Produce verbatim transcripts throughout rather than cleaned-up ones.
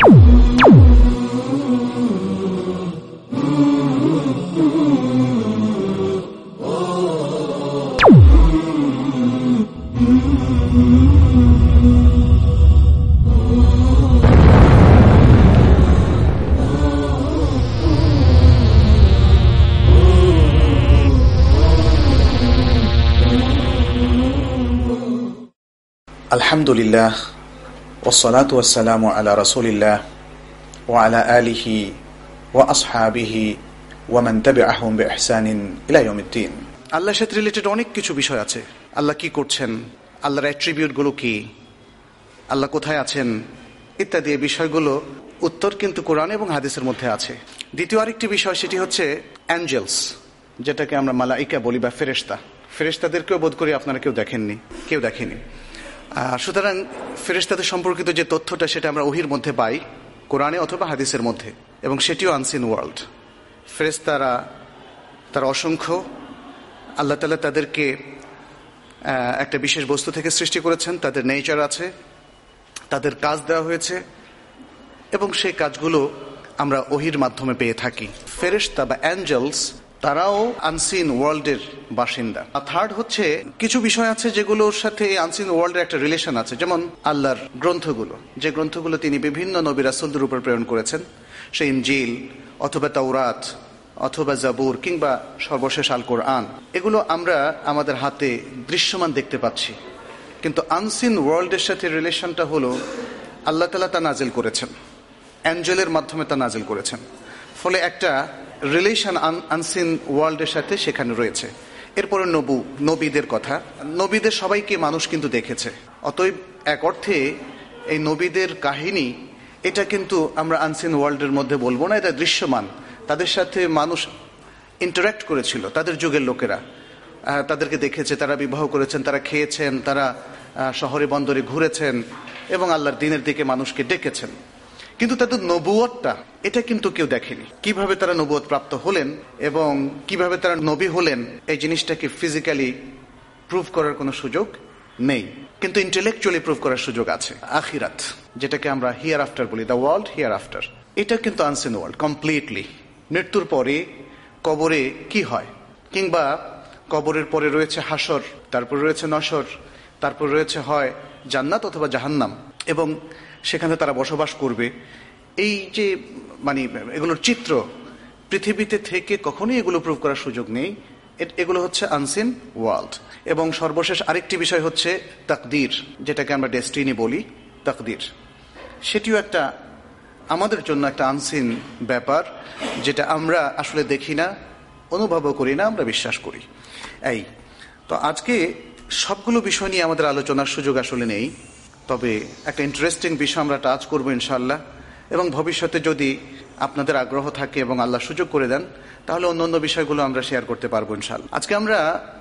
আলহামদুলিল্লাহ ওয়াসসালাতু ওয়াসসালামু আলা রাসূলিল্লাহ ওয়া আলা আলিহি ওয়া আসহাবিহি ওয়া মান তাবিআহুম বিইহসানিন ইলা ইয়াউমিদ্দিন। আল্লাহর সাথে রিলেটেড অনেক কিছু বিষয় আছে। আল্লাহ কি করছেন, আল্লাহর অ্যাট্রিবিউটগুলো কি, আল্লাহ কোথায় আছেন ইত্যাদি এই বিষয়গুলো উত্তর কিন্তু কোরআন এবং হাদিসের মধ্যে আছে। দ্বিতীয় আরেকটি বিষয়, সেটি হচ্ছে অ্যাঞ্জেলস, যেটাকে আমরা মালাইকা বলি বা ফেরেশতা। ফেরেশতাদেরকেও বোধ করি আপনারা কেউ দেখেননি, কেউ দেখেনি। সুতরাং ফেরেশতাদের সম্পর্কিত যে তথ্যটা সেটা আমরা ওহির মধ্যে পাই, কোরআনে অথবা হাদিসের মধ্যে, এবং সেটিও আনসিন ওয়ার্ল্ড। ফেরেশতারা তারা অসংখ্য, আল্লাহ তাআলা তাদেরকে একটা বিশেষ বস্তু থেকে সৃষ্টি করেছেন, তাদের নেচার আছে, তাদের কাজ দেওয়া হয়েছে, এবং সেই কাজগুলো আমরা ওহির মাধ্যমে পেয়ে থাকি। ফেরেশতা বা অ্যাঞ্জেলস তারাও আনসিন ওয়ার্ল্ডের বাসিন্দা। আর থার্ড হচ্ছে, কিছু বিষয় আছে যেগুলোর সাথে আনসিন ওয়ার্ল্ডের একটা রিলেশন আছে, যেমন আল্লাহর গ্রন্থগুলো, যে গ্রন্থগুলো তিনি বিভিন্ন নবী রাসূলদের উপর প্রেরণ করেছেন, সেই ইনজিল অথবা তাওরাত অথবা জাবুর কিংবা সর্বশেষ আল কোরআন, এগুলো আমরা আমাদের হাতে দৃশ্যমান দেখতে পাচ্ছি, কিন্তু আনসিন ওয়ার্ল্ডের সাথে রিলেশনটা হলো আল্লাহ তাআলা তা নাজিল করেছেন, অ্যাঞ্জেলের মাধ্যমে তা নাজিল করেছেন, ফলে একটা রিলেশন আনসিন ওয়ার্ল্ডের সাথে সেখানে রয়েছে। এরপরে নবু নবীদের কথা, নবীদের সবাইকে মানুষ কিন্তু দেখেছে, অতএব এক অর্থে এই নবীদের কাহিনী এটা কিন্তু আমরা আনসিন ওয়ার্ল্ডের মধ্যে বলবো না, এটা দৃশ্যমান। তাদের সাথে মানুষ ইন্টারাক্ট করেছিল, তাদের যুগের লোকেরা তাদেরকে দেখেছে, তারা বিবাহ করেছেন, তারা খেয়েছেন, তারা শহরে বন্দরে ঘুরেছেন এবং আল্লাহর দ্বীনের দিকে মানুষকে ডেকেছেন। কিন্তু তাদের নবুয়তটা এটা কিন্তু কেউ দেখেনি। কিভাবে তারা নবুয়ত প্রাপ্ত হলেন এবং কিভাবে তারা নবী হলেন, এই জিনিসটাকে ফিজিক্যালি প্রুভ করার কোনো সুযোগ নেই, কিন্তু ইন্টেলেকচুয়ালি প্রুভ করার সুযোগ আছে। আখিরাত, যেটাকে আমরা হিয়ার আফটার বলি, দ্য ওয়ার্ল্ড হিয়ার আফটার, এটা কিন্তু আনসিন ওয়ার্ল্ড কমপ্লিটলি। মৃত্যুর পরে কবরে কি হয়, কিংবা কবরের পরে রয়েছে হাসর, তারপরে রয়েছে নশর, তারপর রয়েছে হয় জান্নাত অথবা জাহান্নাম, এবং সেখানে তারা বসবাস করবে। এই যে মানে এগুলোর চিত্র পৃথিবীতে থেকে কখনোই এগুলো প্রুভ করার সুযোগ নেই, এগুলো হচ্ছে আনসিন ওয়ার্ল্ড। এবং সর্বশেষ আরেকটি বিষয় হচ্ছে তাকদীর, যেটাকে আমরা ডেস্টিনি বলি, তাকদীর, সেটিও একটা আমাদের জন্য একটা আনসিন ব্যাপার, যেটা আমরা আসলে দেখি না, অনুভবও করি না, আমরা বিশ্বাস করি। এই তো আজকে সবগুলো বিষয় নিয়ে আমাদের আলোচনার সুযোগ আসলে নেই, তবে একটা ইন্টারেস্টিং বিষয় আমরা টাচ করবো ইনশাআল্লাহ, এবং ভবিষ্যতে যদি আপনাদের আগ্রহ থাকে এবং আল্লাহ সুযোগ করে দেন, তাহলে অন্য অন্য বিষয়গুলো আমরা শেয়ার করতে পারবো ইনশাআল্লাহ। আজকে আমরা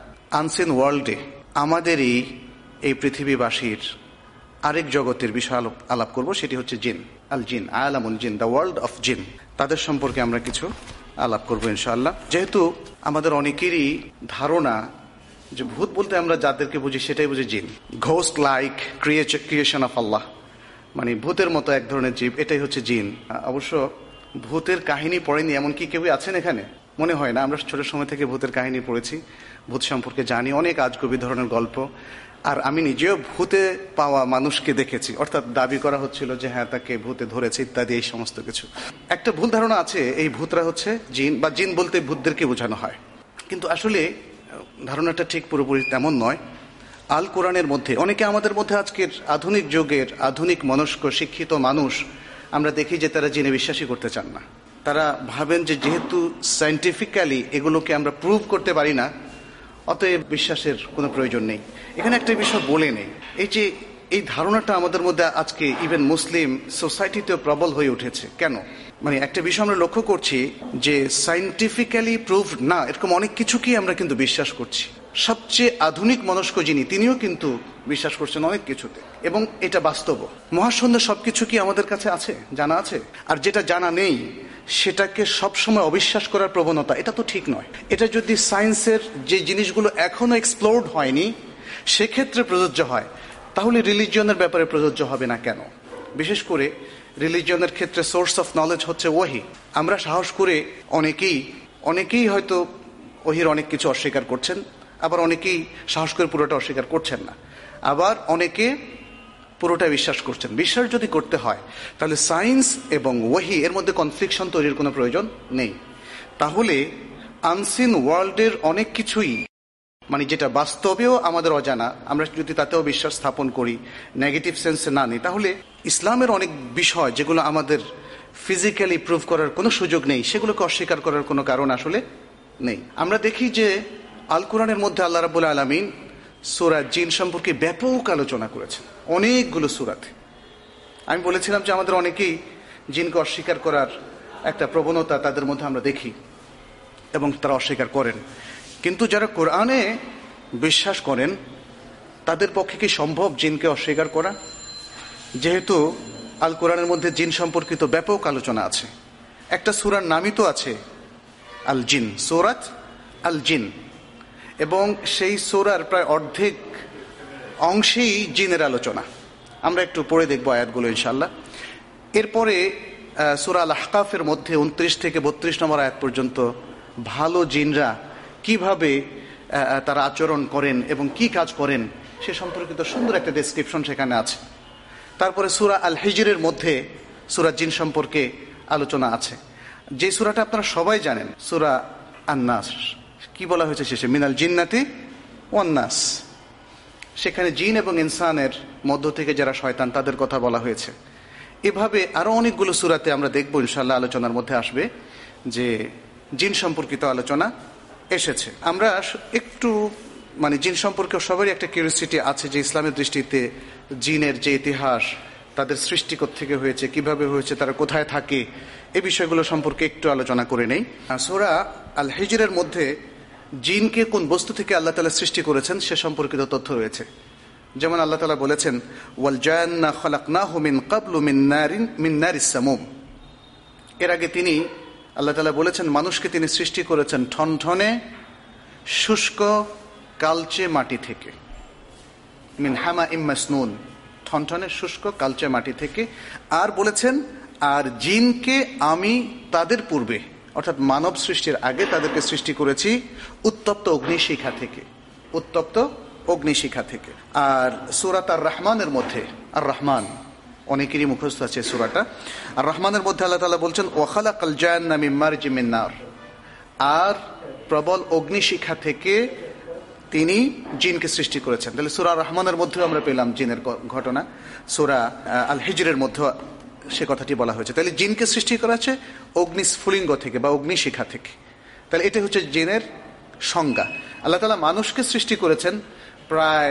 আনসিন ওয়ার্ল্ডে আমাদেরই এই পৃথিবীবাসীর আরেক জগতের বিষয় আলাপ করব, সেটি হচ্ছে জিন, আল জিন, আলামুল জিন, দ্য ওয়ার্ল্ড অফ জিন। তাদের সম্পর্কে আমরা কিছু আলাপ করবো ইনশাআল্লাহ। যেহেতু আমাদের অনেকেরই ধারণা যে ভূত বলতে আমরা যাদেরকে বুঝি সেটাই বুঝি জিন, ghost like creation of Allah, মানে ভূতের মতো এক ধরনের জীব, এটাই হচ্ছে জিন। অবশ্য ভূতের কাহিনী পড়েনি এমন কি কেউ আছেন এখানে? মনে হয় না। আমরা ছোট সময় থেকে ভূতের কাহিনী পড়েছি, ভূত সম্পর্কে জানি, অনেক আজগুবি ধরনের গল্প। আর আমি নিজেও ভূতে পাওয়া মানুষকে দেখেছি, অর্থাৎ দাবি করা হচ্ছিল যে হ্যাঁ তাকে ভূতে ধরেছে ইত্যাদি, এই সমস্ত কিছু। একটা ভুল ধারণা আছে এই ভূতরা হচ্ছে জিন, বা জিন বলতে ভূতদেরকে বোঝানো হয়, কিন্তু আসলে ধারণাটা ঠিক পুরোপুরি তেমন নয়। আল কোরআনের মধ্যে অনেকে আমাদের মধ্যে আজকের আধুনিক যুগের আধুনিক মনস্ক শিক্ষিত মানুষ আমরা দেখি যে তারা জিনে বিশ্বাসই করতে চান না। তারা ভাবেন যে যেহেতু সায়েন্টিফিক্যালি এগুলোকে আমরা প্রুভ করতে পারি না, অতএব বিশ্বাসের কোনো প্রয়োজন নেই। এখানে একটা বিষয় বলে নেই, এই যে এই ধারণাটা আমাদের মধ্যে আজকে ইভেন মুসলিম সোসাইটিতেও প্রবল হয়ে উঠেছে। কেন? মানে একটা বিষয় আমরা লক্ষ্য করছি যে সায়েন্টিফিক্যালি প্রুভড না এরকম অনেক কিছুকেই আমরা কিন্তু বিশ্বাস করছি। সবচেয়ে আধুনিক মনস্ক যিনি, তিনিও কিন্তু বিশ্বাস করছেন অনেক কিছুতে, এবং এটা বাস্তব। মহাশূন্য সবকিছু কি আমাদের কাছে আছে, জানা আছে? আর যেটা জানা নেই সেটাকে সবসময় অবিশ্বাস করার প্রবণতা, এটা তো ঠিক নয়। এটা যদি সায়েন্সের যে জিনিসগুলো এখনো এক্সপ্লোরড হয়নি সেক্ষেত্রে প্রযোজ্য হয়, তাহলে রিলিজিয়নের ব্যাপারে প্রযোজ্য হবে না কেন? বিশেষ করে রিলিজিয়নের ক্ষেত্রে সোর্স অফ নলেজ হচ্ছে ওয়াহি। আমরা সাহস করে অনেকেই অনেকেই হয়তো ওহির অনেক কিছু অস্বীকার করছেন, আবার অনেকেই সাহস করে পুরোটা অস্বীকার করছেন না, আবার অনেকে পুরোটা বিশ্বাস করছেন। বিশ্বাস যদি করতে হয় তাহলে সায়েন্স এবং ওয়াহি এর মধ্যে কনফ্লিকশন তৈরির কোনো প্রয়োজন নেই। তাহলে আনসিন ওয়ার্ল্ডের অনেক কিছুই, মানে যেটা বাস্তবেও আমাদের অজানা, আমরা যদি তাতেও বিশ্বাস স্থাপন করি, নেগেটিভ সেন্সে না নিই, তাহলে ইসলামের অনেক বিষয় যেগুলো আমাদের ফিজিক্যালি প্রুভ করার কোনো সুযোগ নেই, সেগুলোকে অস্বীকার করার কোনো কারণ আসলে নেই। আমরা দেখি যে আল কোরআনের মধ্যে আল্লাহ রাব্বুল আলামিন সূরা জিন সম্পর্কে ব্যাপক আলোচনা করেছেন অনেকগুলো সূরাতে। আমি বলেছিলাম যে আমাদের অনেকেই জিনকে অস্বীকার করার একটা প্রবণতা তাদের মধ্যে আমরা দেখি এবং তারা অস্বীকার করেন। কিন্তু যারা কোরআনে বিশ্বাস করেন তাদের পক্ষে কি সম্ভব জিনকে অস্বীকার করা? যেহেতু আল কোরআনের মধ্যে জিন সম্পর্কিত ব্যাপক আলোচনা আছে, একটা সূরার নামই তো আছে আল জিন, সূরাত আল জিন, এবং সেই সূরার প্রায় অর্ধেক অংশেই জিনের আলোচনা। আমরা একটু পড়ে দেখবো আয়াতগুলো ইনশাআল্লাহ। এরপরে সূরা আল আহকাফের মধ্যে উনত্রিশ থেকে বত্রিশ নম্বর আয়াত পর্যন্ত ভালো জিনরা কিভাবে তারা আচরণ করেন এবং কি কাজ করেন সে সম্পর্কিত সুন্দর একটা ডেসক্রিপশন সেখানে আছে। তারপরে সূরা আল হিজরের মধ্যে সূরা জিন সম্পর্কে আলোচনা আছে, যে সূরাটা আপনারা সবাই জানেন, সূরা আন-নাস। কি বলা হয়েছে শেষে? মিনাল জিন্নাতি ওয়ান নাস। সেখানে জিন এবং ইনসানের মধ্য থেকে যারা শয়তান তাদের কথা বলা হয়েছে। এভাবে আরো অনেকগুলো সূরাতে আমরা দেখব ইনশাআল্লাহ, আলোচনার মধ্যে আসবে যে জিন সম্পর্কিত আলোচনা এসেছে। আমরা একটু মানে জিন সম্পর্কে সবারই একটা কিউরিওসিটি আছে যে ইসলামের দৃষ্টিতে জিনের যে ইতিহাস, তাদের সৃষ্টি থেকে হয়েছে, কিভাবে হয়েছে, তারা কোথায় থাকে, এই বিষয়গুলো সম্পর্কে একটু আলোচনা করে নেই। সূরা আল হিজরের মধ্যে জিনকে কোন বস্তু থেকে আল্লাহ তাআলা সৃষ্টি করেছেন সে সম্পর্কিত তথ্য রয়েছে। যেমন আল্লাহ তাআলা বলেছেন ওয়াল জান্না খালাকনাহু মিন ক্বাবলু মিন নারিন মিন নারিস সামুম। এর আগে তিনি আল্লাহ তাআলা বলেছেন মানুষকে তিনি সৃষ্টি করেছেন ঠনঠনে শুষ্ক কালচে মাটি থেকে, মিন হামা ইম মাসনুন, ঠনঠনে শুষ্ক কালচে মাটি থেকে। আর বলেছেন আর জিনকে আমি তাদের পূর্বে অর্থাৎ মানব সৃষ্টির আগে তাদেরকে সৃষ্টি করেছি উত্তপ্ত অগ্নিশিখা থেকে, উত্তপ্ত অগ্নিশিখা থেকে। আর সূরা আর রহমানের মধ্যে, আর রহমান অনেকেরই মুখস্থ আছে সূরাটা, আর রহমানের মধ্যে আল্লাহ তাআলা বলছেন ওয়া খালাকাল জান্না মিন মারজিম মিন নার, আর প্রবল অগ্নিশিখা থেকে তিনি জিনকে সৃষ্টি করেছেন। তাহলে সূরা রহমানের মধ্যেও আমরা পেলাম জিনের ঘটনা, সূরা আল হিজরের মধ্যে সে কথাটি বলা হয়েছে। তাহলে জিনকে সৃষ্টি করা হচ্ছে অগ্নিস্ফুলিঙ্গ থেকে বা অগ্নিশিখা থেকে। তাহলে এটা হচ্ছে জিনের সংজ্ঞা। আল্লাহ তাআলা মানুষকে সৃষ্টি করেছেন প্রায়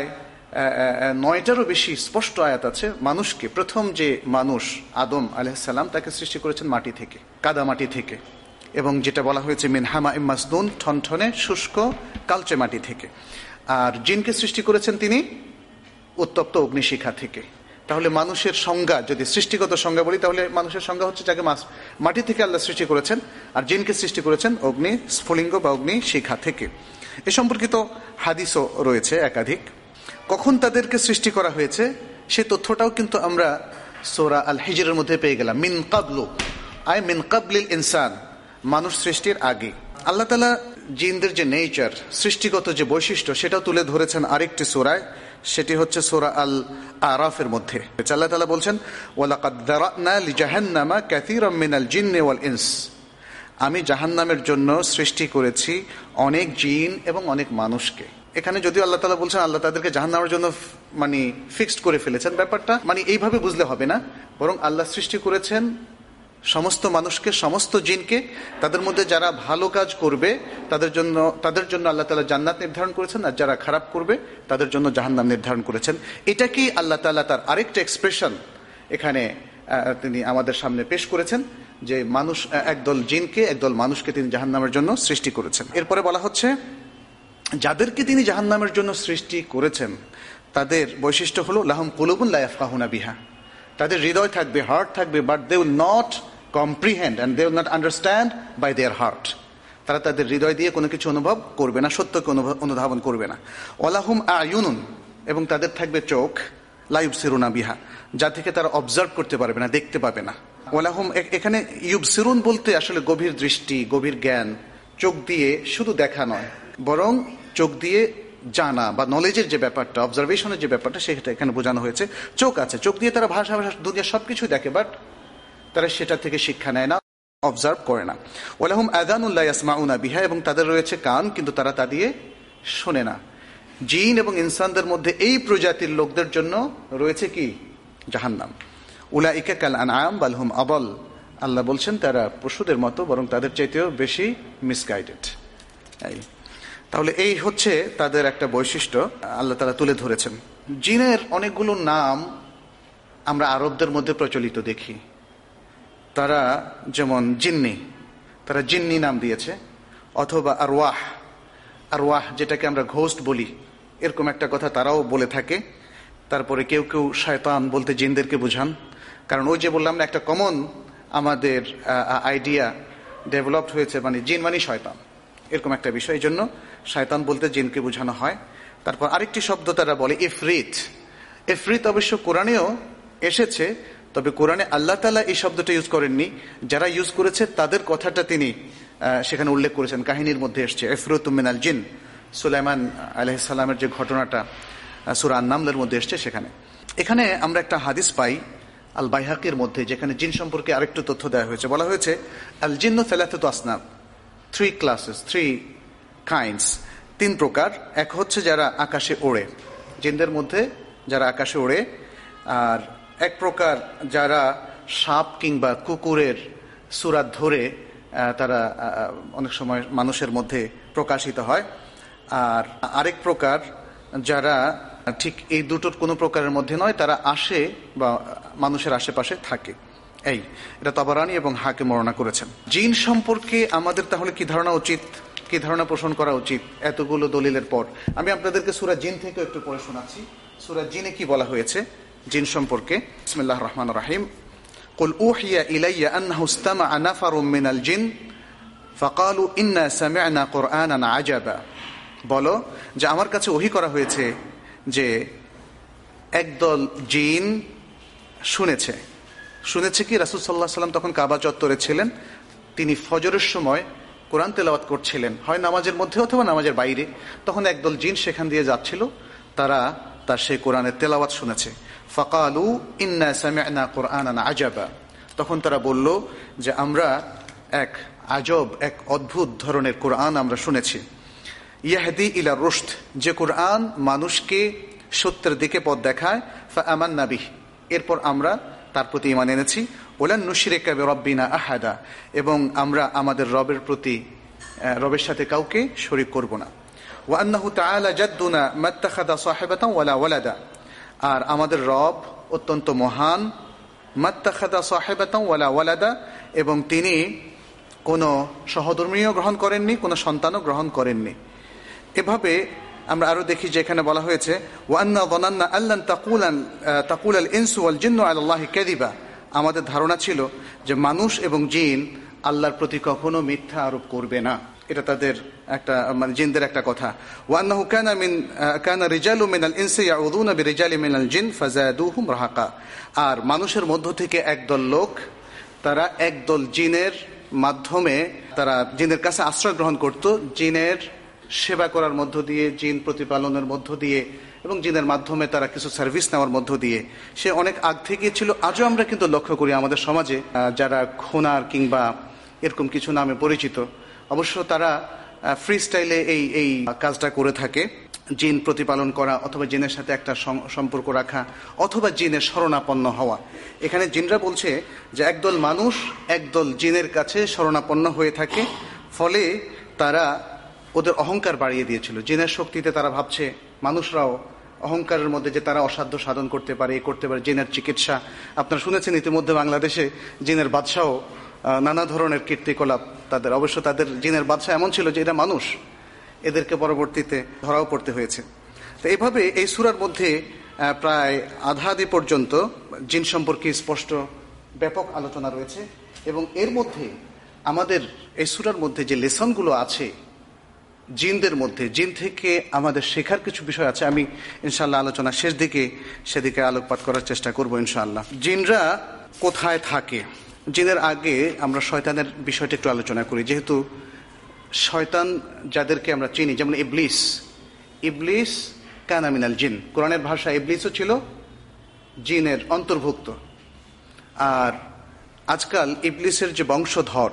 নয়টারও বেশি স্পষ্ট আয়াত আছে। মানুষকে, প্রথম যে মানুষ আদম আলাইহিস সালাম, তাকে সৃষ্টি করেছেন মাটি থেকে, কাদা মাটি থেকে, এবং যেটা বলা হয়েছে মিন হামা ইম মাসনুন, ঠনঠনে শুষ্ক কালচে মাটি থেকে। আর জিনকে সৃষ্টি করেছেন তিনি উত্তপ্ত অগ্নিশিখা থেকে। তাহলে মানুষের সংজ্ঞা, যদি সৃষ্টিগত সংজ্ঞা বলি, তাহলে মানুষের সংজ্ঞা হচ্ছে যাকে মাটি থেকে আল্লাহ সৃষ্টি করেছেন, আর জিনকে সৃষ্টি করেছেন অগ্নি স্ফুলিঙ্গ বা অগ্নি শিখা থেকে। এ সম্পর্কিত হাদিসও রয়েছে একাধিক। কখন তাদেরকে সৃষ্টি করা হয়েছে সে তথ্যটাও কিন্তু আমরা সূরা আল হিজরের মধ্যে পেয়ে গেলাম। মিন কাবলু আই মিন কাবলিল ইনসান, মানুষ সৃষ্টির আগে। আল্লাহ তাআলা জিনদের যে নেচার, সৃষ্টিগত যে বৈশিষ্ট্য, সেটাও তুলে ধরেছেন আরেকটি সূরায়, সেটি হচ্ছে সূরা আল আরাফের মধ্যে। আল্লাহ তাআলা বলছেন ওয়ালাকাদ যারানা লিজাহান্নামা কাসীরাম মিনাল জিন্নি ওয়াল ইনস, আমি জাহান্নামের জন্য সৃষ্টি করেছি অনেক জিন এবং অনেক মানুষকে। এখানে যদিও আল্লাহ তাআলা বলছেন আল্লাহ তাদেরকে জাহান্নামের জন্য মানে ফিক্সড করে ফেলেছেন, ব্যাপারটা মানে এইভাবে বুঝলে হবে না, বরং আল্লাহ সৃষ্টি করেছেন সমস্ত মানুষকে, সমস্ত জিনকে। তাদের মধ্যে যারা ভালো কাজ করবে তাদের জন্য তাদের জন্য আল্লাহ তাআলা জান্নাত নির্ধারণ করেছেন, আর যারা খারাপ করবে তাদের জন্য জাহান্নাম নির্ধারণ করেছেন। এটা কি আল্লাহ তাআলা তার আরেকটা এক্সপ্রেশন এখানে তিনি আমাদের সামনে পেশ করেছেন, যে মানুষ একদল জিনকে একদল মানুষকে তিনি জাহান্নামের জন্য সৃষ্টি করেছেন। এরপরে বলা হচ্ছে যাদেরকে তিনি জাহান্নামের জন্য সৃষ্টি করেছেন তাদের বৈশিষ্ট্য হলো লাহুম কুলুবুন লা ইয়াফকাহুনা বিহা, তাদের হৃদয় থাকবে, হার্ট থাকবে, but they will not comprehend and they will not understand by their heart, তারা তাদের হৃদয় দিয়ে কোনো কিছু অনুভব করবে না, সত্যকে অনুধাবন করবে না। ওয়ালাহুম আয়ুনুন, এবং তাদের থাকবে চোখ, লা ইউবসিরুনা বিহা, যা থেকে তারা অবজার্ভ করতে পারবে না, দেখতে পাবে না। ওয়ালাহুম, এখানে ইউবসিরুন বলতে আসলে গভীর দৃষ্টি, গভীর জ্ঞান, চোখ দিয়ে শুধু দেখা নয়, বরং চোখ দিয়ে জানা বা নলেজের যে ব্যাপারটা, অবজারভেশনের যে ব্যাপারটা, সেটা এখানে বোঝানো হয়েছে। চোখ আছে, চোখ দিয়ে তারা ভাষা ভাষা দুনিয়া সবকিছু দেখে, বাট তারা সেটা থেকে শিক্ষা নেয় না, অবজার্ভ করে না। ওয়ালাহুম আযানুন লা ইয়াসমাউনা বিহা, এবং তাদের রয়েছে কান, কিন্তু তারা তা দিয়ে শোনে না। জিন এবং ইনসানদের মধ্যে এই প্রজাতির লোকদের জন্য রয়েছে কি? জাহান্নাম। উলাইকা কাল আনআম বাল হুম আদাল, আল্লাহ বলছেন তারা পশুদের মতো, বরং তাদের চাইতেও বেশি মিসগাইডেড। এই তাহলে এই হচ্ছে তাদের একটা বৈশিষ্ট্য আল্লাহ তাআলা তুলে ধরেছেন। জিনের অনেকগুলো নাম আমরা আরবদের মধ্যে প্রচলিত দেখি। তারা যেমন জিন্নি, তারা জিন্নি নাম দিয়েছে, অথবা আরওয়াহ, আরওয়াহ যেটাকে আমরা ঘোস্ট বলি, এরকম একটা কথা তারাও বলে থাকে। তারপরে কেউ কেউ শয়তান বলতে জিনদেরকে বোঝান, কারণ ওই যে বললাম না, একটা কমন আমাদের আইডিয়া ডেভেলপড হয়েছে, মানে জিন মানে শয়তান, এরকম একটা বিষয়। এই জন্য শয়তান বলতে জিনকে বোঝানো হয়। তারপর আরেকটি শব্দ তারা বলে ইফরিত। ইফরিত অবশ্য কোরআনেও এসেছে, তবে কোরআনে আল্লাহ তাআলা এই শব্দটা ইউজ করেননি, যারা ইউজ করেছে তাদের কথাটা তিনি সেখানে উল্লেখ করেছেন, কাহিনীর মধ্যে এসছে ইফরিতুম মিনাল জিন, সুলাইমান আলাইহিস সালামের যে ঘটনাটা সূরা আন-নামলের মধ্যে এসছে সেখানে। এখানে আমরা একটা হাদিস পাই আল বাইহাকির মধ্যে, যেখানে জিন সম্পর্কে আরেকটু তথ্য দেওয়া হয়েছে। বলা হয়েছে আল জিন্নু সালাসাতু আসনাফ, থ্রি ক্লাসেস, থ্রি কাইন্ডস, তিন প্রকার। এক হচ্ছে যারা আকাশে ওড়ে, জিনদের মধ্যে যারা আকাশে ওড়ে। আর এক প্রকার যারা সাপ কিংবা কুকুরের সুরাত ধরে তারা অনেক সময় মানুষের মধ্যে প্রকাশিত হয়। আর আরেক প্রকার যারা ঠিক এই দুটোর কোনো প্রকারের মধ্যে নয়, তারা আসে বা মানুষের আশেপাশে থাকে। এই এটা তাবারানী এবং হাকিম বর্ণনা করেছেন। জিন সম্পর্কে আমাদের তাহলে কি ধারণা উচিত, কি ধারণা পোষণ করা উচিত এতগুলো দলিলের পর? আমি আপনাদেরকে সূরা জিন থেকে একটু পড়ে শোনাচ্ছি। সূরা জিনে কি বলা হয়েছে জিন সম্পর্কে। বিসমিল্লাহির রহমানির রহিম। কুল উহিয়া ইলাইয়া আন্নাহু ইসতামাআ নাফারুম মিনাল জিন ফাকালু ইন্না সামি'না কুরআনান আজাবা। বলো যে আমার কাছে ওহী করা হয়েছে যে একদল জিন শুনেছে। শুনেছে কি? রাসূল সাল্লাল্লাহু আলাইহি ওয়াসাল্লাম তখন কাবা চত্বরে ছিলেন, তিনি ফজরের সময় কোরআন তেলাওয়াত করছিলেন, হয় নামাজের মধ্যে অথবা নামাজের বাইরে। তখন একদল জিন সেখান দিয়ে যাচ্ছিল, তারা তার সেই কোরআনের তেলাওয়াত শুনেছে। ফাকালু ইন্না সামি'না কুরআনান আজাবা, তখন তারা বলল যে আমরা এক আজব, এক অদ্ভুত ধরনের কোরআন আমরা শুনেছি। ইয়াহদি ইলা রুশদ, যে কোরআন মানুষকে সত্যের দিকে পথ দেখায়। ফাআমান্না বিহি, এরপর আমরা তার প্রতি ঈমান এনেছি। ওয়ালান নুশরিকা বিরাব্বিনা আহাদা, এবং আমরা আমাদের রবের প্রতি, রবের সাথে কাউকে শরীক করব না। ওয়া আন্নাহু তাআলা জাদ্দুনা মাত্তাখাযা সাহিবাতান ওয়ালা ওয়ালাদা, আর আমাদের রব অত্যন্ত মহান, মাত্তাখাযা সাহিবাতান ওয়ালা ওয়ালাদা, এবং তিনি কোনো সহধর্মীয় গ্রহণ করেননি, কোনো সন্তানও গ্রহণ করেননি। এভাবে আমরা আরো দেখি যে এখানে বলা হয়েছে ওয়া আন্না যানান্না আল্লান তাকুলান তাকুলাল ইনসু ওয়াল জিন্নু আলাল্লাহি কাযিবা, আমাদের ধারণা ছিল যে মানুষ এবং জিন আল্লাহর প্রতি কখনো মিথ্যা আরোপ করবে না। এটা তাদের একটা, মানে জিনদের একটা কথা। ওয়া আন্নাহু কানা মিন কানা রিজালু মিনাল ইনসি ইয়াউযুনা বিরিজালি মিনাল জিন ফাযাদুহুম রাহাকা, আর মানুষের মধ্য থেকে একদল লোক, তারা একদল জিনের মাধ্যমে তারা জিনের কাছে আশ্রয় গ্রহণ করত, জিনের সেবা করার মধ্য দিয়ে, জিন প্রতিপালনের মধ্য দিয়ে, এবং জিনের মাধ্যমে তারা কিছু সার্ভিস নেওয়ার মধ্য দিয়ে। সে অনেক আগ থেকে ছিল। আজও আমরা কিন্তু লক্ষ্য করি আমাদের সমাজে যারা খুনার কিংবা এরকম কিছু নামে পরিচিত, অবশ্য তারা ফ্রি স্টাইলে এই এই কাজটা করে থাকে, জিন প্রতিপালন করা অথবা জিনের সাথে একটা সম্পর্ক রাখা অথবা জিনের শরণাপন্ন হওয়া। এখানে জিনরা বলছে যে একদল মানুষ একদল জিনের কাছে শরণাপন্ন হয়ে থাকে, ফলে তারা ওদের অহংকার বাড়িয়ে দিয়েছিল। জিনের শক্তিতে তারা ভাবছে মানুষরাও অহংকারের মধ্যে যে তারা অসাধ্য সাধন করতে পারে, এ করতে পারে। জিনের চিকিৎসা আপনারা শুনেছেন ইতিমধ্যে, বাংলাদেশে জিনের বাদশাও নানা ধরনের কীর্তিকলাপ তাদের। অবশ্য তাদের জিনের বাদশা এমন ছিল যে এরা মানুষ, এদেরকে পরবর্তীতে ধরাও পড়তে হয়েছে। তো এইভাবে এই সূরার মধ্যে প্রায় আধাআধি পর্যন্ত জিন সম্পর্কে স্পষ্ট ব্যাপক আলোচনা রয়েছে, এবং এর মধ্যে আমাদের এই সূরার মধ্যে যে লেসনগুলো আছে জিনদের মধ্যে, জিন থেকে আমাদের শেখার কিছু বিষয় আছে। আমি ইনশাআল্লাহ আলোচনা শেষ দিকে সেদিকে আলোকপাত করার চেষ্টা করব ইনশাআল্লাহ। জিনরা কোথায় থাকে? জিনের আগে আমরা শয়তানের বিষয়টা একটু আলোচনা করি, যেহেতু শয়তান যাদেরকে আমরা চিনি, যেমন ইবলিস, ইবলিস কানা মিনাল জিন, কোরআনের ভাষা ইবলিসও ছিল জিনের অন্তর্ভুক্ত। আর আজকাল ইবলিসের যে বংশধর,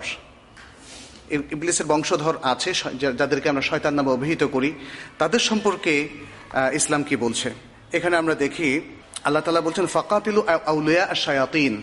ইবলিসের বংশধর আছে যাদেরকে আমরা শয়তান নামে অভিহিত করি, তাদের সম্পর্কে ইসলাম কি বলছে? এখানে আমরা দেখি আল্লাহ তাআলা বলছেন ফাকাতিলু আউলিয়া আশ-শায়াতিন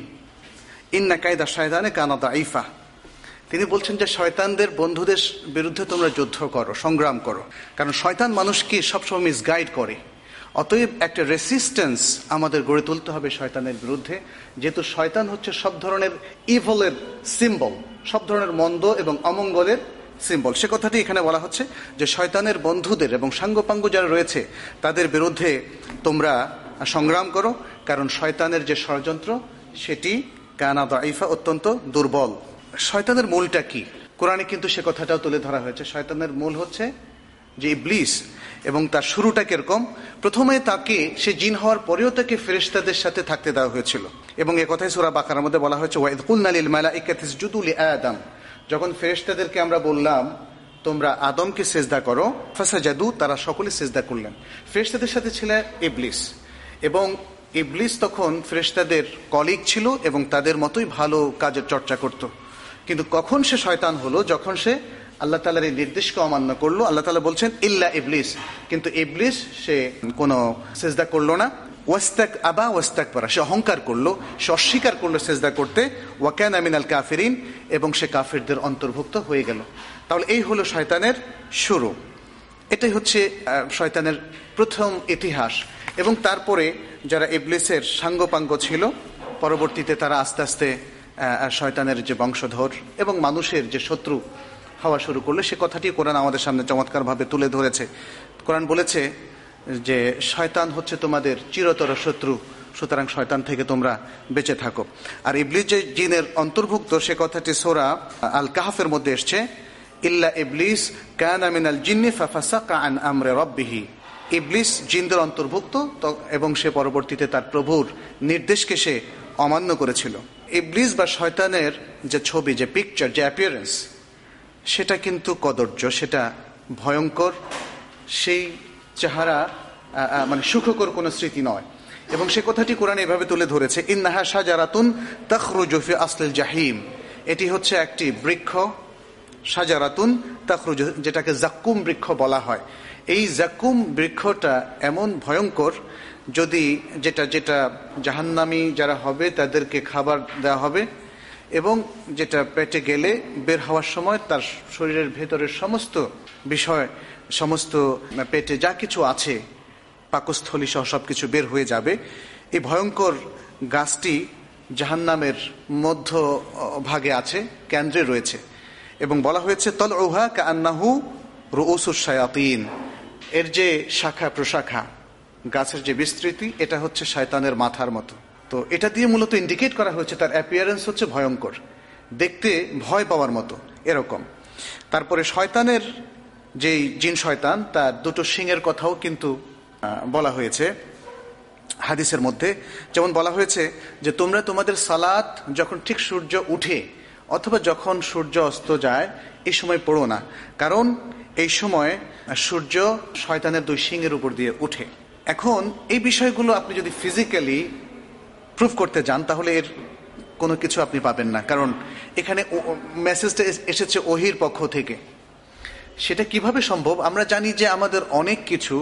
ইন্না কায়দা শায়তানি কানা দাঈফা। তিনি বলছেন যে শয়তানদের বন্ধুদের বিরুদ্ধে তোমরা যুদ্ধ করো, সংগ্রাম করো, কারণ শয়তান মানুষকে সবসময় মিসগাইড করে। অতএব একটা রেসিস্টেন্স আমাদের গড়ে তুলতে হবে শয়তানের বিরুদ্ধে, যেহেতু শয়তান হচ্ছে সব ধরনের ইভলের সিম্বল, সব ধরনের মন্দ এবং অমঙ্গলের সিম্বল। সে কথাটি এখানে বলা হচ্ছে যে শয়তানের বন্ধুদের এবং সাঙ্গপাঙ্গ যারা রয়েছে তাদের বিরুদ্ধে তোমরা সংগ্রাম করো, কারণ শয়তানের যে ষড়যন্ত্র সেটি কানা দাঈফা, অত্যন্ত দুর্বল। শয়তানের মূলটা কি? কোরআনে কিন্তু সে কথাটাও তুলে ধরা হয়েছে। শয়তানের মূল হচ্ছে যে ইবলিস, এবং তার শুরুটা কিরকম? প্রথমে তাকে, সে জিন হওয়ার পরেও তাকে ফেরেশতাদের সাথে থাকতে দেওয়া হয়েছিল, এবং এ কথাই সূরা বাকারার মধ্যে বলা হয়েছে ওয়াইদ কুলনা লিল মালাইকাতি ইসজুদু লিআদম। যখন ফেরেশতাদেরকে আমরা বললাম তোমরা আদমকে সিজদা করো, ফাসাজাদু, তারা সকলে সিজদা করলেন। ফেরেশতাদের সাথে ছিল ইবলিস, এবং ইবলিস তখন ফেরেশতাদের কলিগ ছিল এবং তাদের মতোই ভালো কাজের চর্চা করত। কিন্তু কখন সে শয়তান হলো? যখন সে আল্লাহ তাআলার এই নির্দেশকে অমান্য করলো। আল্লাহ তাআলা বলছেন ইল্লা ইবলিস, কিন্তু ইবলিস সে কোনো সিজদা করলো না। ওয়াস্তাক আবা ওয়াস্তাকবারা, সে অহংকার করলো, সে অস্বীকার করলো সিজদা করতে। ওয়া কানা মিনাল কাফিরিন, এবং সে কাফিরদের অন্তর্ভুক্ত হয়ে গেল। তাহলে এই হলো শয়তানের শুরু। এটাই হচ্ছে শয়তানের প্রথম ইতিহাস। এবং তারপরে যারা ইবলিসের সাঙ্গপাঙ্গ ছিল, পরবর্তীতে তারা আস্তে আস্তে শয়তানের যে বংশধর এবং মানুষের যে শত্রু হওয়া শুরু করলো। সে কথাটি কোরআন আমাদের সামনে চমৎকারভাবে তুলে ধরেছে। কোরআন বলেছে যে শয়তান হচ্ছে তোমাদের চিরতর শত্রু, সুতরাং শয়তান থেকে তোমরা বেঁচে থাকো। আর ইবলিস যে জিনের অন্তর্ভুক্ত, সে কথাটি সূরা আল কাহফের মধ্যে এসছে ইল্লা ইবলিস কানা মিনাল জিন্নি ফাফাসাকা আন আমরি রাব্বিহি। ইবলিস জিনদের অন্তর্ভুক্ত এবং সে পরবর্তীতে তার প্রভুর নির্দেশকে সে অমান্য করেছিল। ইবলিস বা শয়তানের যে ছবি, যে পিকচার, যে অ্যাপিয়ারেন্স, সেটা কিন্তু কদর্য, সেটা ভয়ঙ্কর। সেই চেহারা মানে সুখকর কোনো স্মৃতি নয়। এবং সে কথাটি কোরআন এভাবে তুলে ধরেছে ইন্নাহা শাজারাতুন তাখরুজু ফি আসলিল জাহিম। এটি হচ্ছে একটি বৃক্ষ, শাজারাতুন তাখরুজু, যেটাকে জাক্কুম বৃক্ষ বলা হয়। এই জাক্কুম বৃক্ষটা এমন ভয়ঙ্কর, যদি যেটা যেটা জাহান্নামী যারা হবে তাদেরকে খাবার দেওয়া হবে, এবং যেটা পেটে গেলে বের হওয়ার সময় তার শরীরের ভেতরের সমস্ত বিষয়, সমস্ত পেটে যা কিছু আছে, পাকস্থলী সহ সব কিছু বের হয়ে যাবে। এই ভয়ঙ্কর গাছটি জাহান্নামের মধ্য ভাগে আছে, কেন্দ্রে রয়েছে, এবং বলা হয়েছে তলউহা কাআন্নাহু রুউসুশ শায়াতিন। এর যে শাখা প্রশাখা, গাছের যে বিস্তৃতি, এটা হচ্ছে শয়তানের মাথার মতো। তো এটা দিয়ে মূলত ইন্ডিকেট করা হয়েছে তার অ্যাপিয়ারেন্স হচ্ছে ভয়ঙ্কর, দেখতে ভয় পাওয়ার মতো এরকম। তারপরে শয়তানের যে জিন শয়তান, তার দুটো শিংয়ের কথাও কিন্তু বলা হয়েছে হাদিসের মধ্যে। যেমন বলা হয়েছে যে তোমরা তোমাদের সালাত যখন ঠিক সূর্য উঠে অথবা যখন সূর্য অস্ত যায় এই সময় পড়ো না, কারণ এই সময় সূর্য শয়তানের দুই শিংয়ের উপর দিয়ে উঠে। এখন এই বিষয়গুলো আপনি যদি ফিজিক্যালি প্রুফ করতে যান তাহলে এর কোনো কিছু আপনি পাবেন না, কারণ এখানে মেসেজটা এসেছে ওহির পক্ষ থেকে। সেটা কিভাবে সম্ভব? আমরা জানি যে আমাদের অনেক কিছু,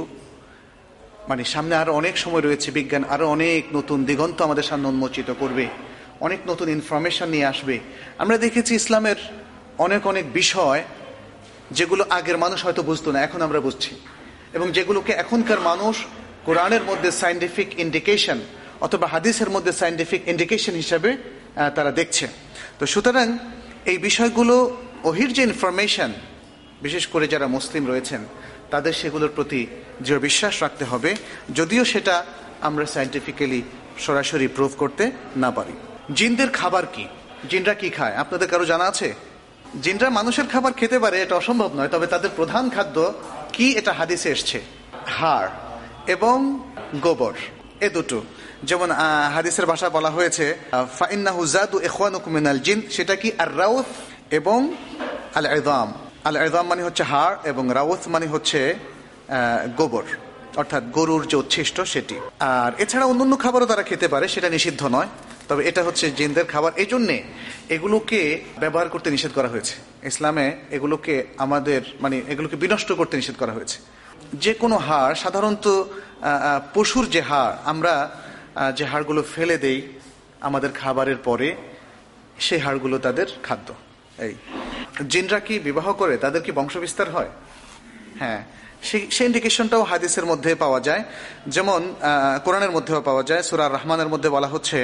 মানে সামনে আরো অনেক সময় রয়েছে, বিজ্ঞান আরো অনেক নতুন দিগন্ত আমাদের সামনে উন্মোচিত করবে, অনেক নতুন ইনফরমেশন নিয়ে আসবে। আমরা দেখেছি ইসলামের অনেক অনেক বিষয় যেগুলো আগের মানুষ হয়তো বুঝতো না, এখন আমরা বুঝছি, এবং যেগুলোকে এখনকার মানুষ কোরআনের মধ্যে সায়েন্টিফিক ইন্ডিকেশন অথবা হাদিসের মধ্যে সায়েন্টিফিক ইন্ডিকেশন হিসেবে তারা দেখছে। তো সুতরাং এই বিষয়গুলো, ওহির যে ইনফরমেশন, বিশেষ করে যারা মুসলিম রয়েছেন তাদের সেগুলোর প্রতি দৃঢ় বিশ্বাস রাখতে হবে, যদিও সেটা আমরা সায়েন্টিফিক্যালি সরাসরি প্রুভ করতে না পারি। জিনদের খাবার কি? জিনরা কি খায়? আপনাদের কারো জানা আছে? জিনরা মানুষের খাবার খেতে পারে এটা অসম্ভব নয়, তবে তাদের প্রধান খাদ্য কি এটা হাদিসে এসছে, হাড় এবং গোবর, এ দুটো। যেমন হাদিসের ভাষা বলা হয়েছে ফাইন্নাহু যাদু ইখওয়ানুকুম মিনাল জিন, সেটা কি আর রাউথ এবং আল ইযাম। আল ইযাম মানে হচ্ছে হাড় এবং রাউথ মানে হচ্ছে গোবর, অর্থাৎ গরুর যে উচ্ছিষ্ট সেটি। আর এছাড়া অন্যান্য খাবারও তারা খেতে পারে, সেটা নিষিদ্ধ নয়, তবে এটা হচ্ছে জিনদের খাবার। এই জন্যে এগুলোকে ব্যবহার করতে নিষেধ করা হয়েছে ইসলামে, এগুলোকে আমাদের মানে এগুলোকে বিনষ্ট করতে নিষেধ করা হয়েছে। যে কোনো হাড়, সাধারণত পশুর যে হাড়, আমরা যে হাড়গুলো ফেলে দেই আমাদের খাবারের পরে, সেই হাড়গুলো তাদের খাদ্য। এই জিনরা কি বিবাহ করে, তাদের কি বংশবিস্তার হয়? হ্যাঁ, সেই সেই ইন্ডিকেশনটাও হাদিসের মধ্যে পাওয়া যায়, যেমন কোরআনের মধ্যেও পাওয়া যায়। সূরা রহমানের মধ্যে বলা হচ্ছে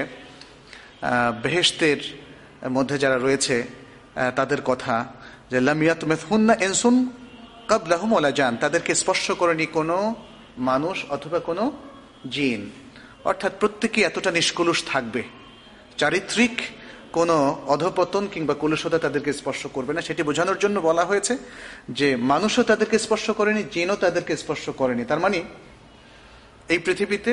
বেহেশতের মধ্যে যারা রয়েছে তাদের কথা, যে লাম ইয়াতমিথহুন্না ইনসুন ক্বাবলাহুম ওয়ালা জান, তাদেরকে স্পর্শ করেনি কোনো মানুষ অথবা কোনো জিন, অর্থাৎ প্রত্যেকেই এতটা নিষ্কলুষ থাকবে, চারিত্রিক কোনো অধপতন কিংবা কলুষতা তাদেরকে স্পর্শ করবে না। সেটি বোঝানোর জন্য বলা হয়েছে যে মানুষও তাদেরকে স্পর্শ করেনি, জিনও তাদেরকে স্পর্শ করেনি। তার মানে এই পৃথিবীতে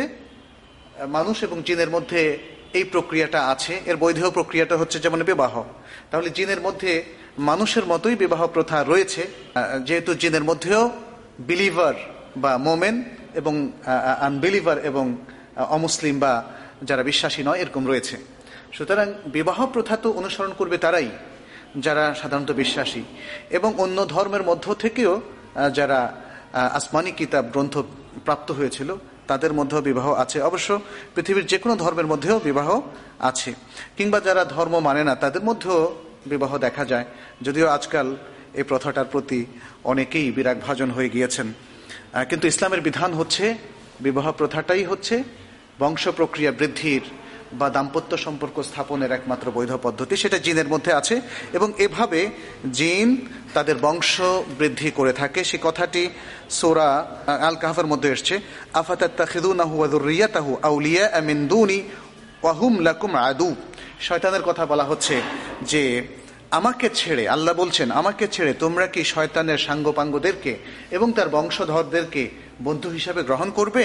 মানুষ এবং জিনের মধ্যে এই প্রক্রিয়াটা আছে। এর বৈধ প্রক্রিয়াটা হচ্ছে যেমন বিবাহ। তাহলে জিনের মধ্যে মানুষের মতোই বিবাহ প্রথা রয়েছে, যেহেতু জিনের মধ্যেও বিলিভার বা মোমেন এবং আনবিলিভার এবং অমুসলিম বা যারা বিশ্বাসী নয় এরকম রয়েছে। সুতরাং বিবাহ প্রথা তো অনুসরণ করবে তারাই যারা সাধারণত বিশ্বাসী, এবং অন্য ধর্মের মধ্য থেকেও যারা আসমানি কিতাব গ্রন্থ প্রাপ্ত হয়েছিল তাদের মধ্যেও বিবাহ আছে। অবশ্য পৃথিবীর যে কোনো ধর্মের মধ্যেও বিবাহ আছে, কিংবা যারা ধর্ম মানে না তাদের মধ্যেও বিবাহ দেখা যায়, যদিও আজকাল এই প্রথাটার প্রতি অনেকেই বিরাগ ভাজন হয়ে গিয়েছেন। কিন্তু ইসলামের বিধান হচ্ছে বিবাহ প্রথাটাই হচ্ছে বংশ প্রক্রিয়া বৃদ্ধির বা দাম্পত্য সম্পর্ক স্থাপনের একমাত্র বৈধ পদ্ধতি, সেটা জিনের মধ্যে আছে, এবং এভাবে জিন তাদের বংশ বৃদ্ধি করে থাকে। সে কথাটি সূরা আল কাহফের মধ্যে এসেছে, আফাতাত্তাখিযুনাহু ওয়া যুররিয়াতাহু আউলিয়া মিন দুনি ওয়া হুম লাকুম আদু। শয়তানের কথা বলা হচ্ছে যে আমাকে ছেড়ে, আল্লাহ বলছেন আমাকে ছেড়ে তোমরা কি শয়তানের সাঙ্গপাঙ্গদেরকে এবং তার বংশধরদেরকে বন্ধু হিসাবে গ্রহণ করবে,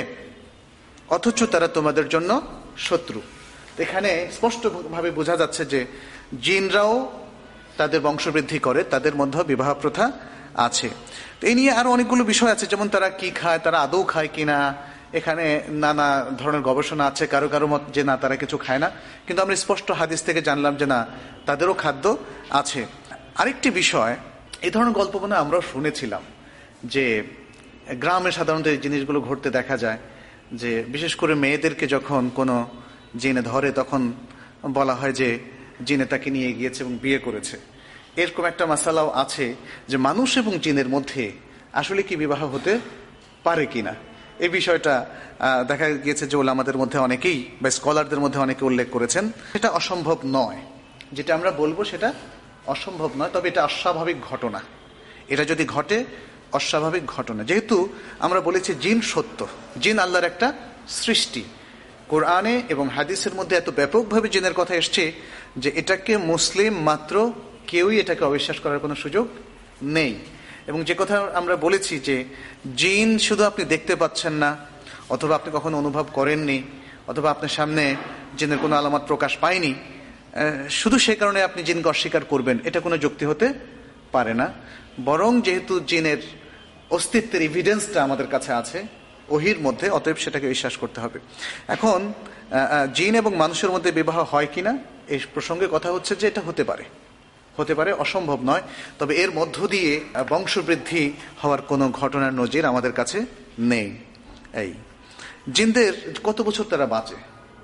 অথচ তারা তোমাদের জন্য শত্রু। এখানে স্পষ্টভাবে বোঝা যাচ্ছে যে জিনরাও তাদের বংশবৃদ্ধি করে, তাদের মধ্যে বিবাহ প্রথা আছে। তো এই নিয়ে আরো অনেকগুলো বিষয় আছে, যেমন তারা কি খায়, তারা আদৌ খায় কিনা, এখানে নানা ধরনের গবেষণা আছে। কারো কারো মত যে না তারা কিছু খায় না, কিন্তু আমরা স্পষ্ট হাদিস থেকে জানলাম যে না তাদেরও খাদ্য আছে। আরেকটি বিষয়, এই ধরনের গল্প মনে আমরাও শুনেছিলাম যে গ্রামে সাধারণত এই জিনিসগুলো ঘটতে দেখা যায়, যে বিশেষ করে মেয়েদেরকে যখন কোনো জিনে ধরে তখন বলা হয় যে জিনে তাকে নিয়ে গিয়েছে এবং বিয়ে করেছে। এরকম একটা মাসালাও আছে যে মানুষ এবং জিনের মধ্যে আসলে কি বিবাহ হতে পারে কিনা, এই বিষয়টা দেখা গিয়েছে যে ওলামাদের মধ্যে অনেকেই বা স্কলারদের মধ্যে অনেকে উল্লেখ করেছেন। এটা অসম্ভব নয়, যেটা আমরা বলবো সেটা অসম্ভব নয়, তবে এটা অস্বাভাবিক ঘটনা। এটা যদি ঘটে অস্বাভাবিক ঘটনা, যেহেতু আমরা বলেছি জিন সত্য, জিন আল্লাহর একটা সৃষ্টি। কোরআনে এবং হাদিসের মধ্যে এত ব্যাপকভাবে জিনের কথা এসছে যে এটাকে মুসলিম মাত্র কেউই এটাকে অবিশ্বাস করার কোনো সুযোগ নেই। এবং যে কথা আমরা বলেছি যে জিন শুধু আপনি দেখতে পাচ্ছেন না, অথবা আপনি কখনো অনুভব করেননি, অথবা আপনার সামনে জিনের কোনো আলামত প্রকাশ পায়নি, শুধু সে কারণে আপনি জিনকে অস্বীকার করবেন, এটা কোনো যুক্তি হতে পারে না। বরং যেহেতু জিনের অস্তিত্বের এভিডেন্সটা আমাদের কাছে আছে ওহির মধ্যে, অতএব সেটাকে বিশ্বাস করতে হবে। এখন জিন এবং মানুষের মধ্যে বিবাহ হয় কিনা এই প্রসঙ্গে কথা হচ্ছে যে এটা হতে পারে, হতে পারে, অসম্ভব নয়। তবে এর মধ্য দিয়ে বংশবৃদ্ধি হওয়ার কোনো ঘটনার নজির আমাদের কাছে নেই। এই জিনদের কত বছর তারা বাঁচে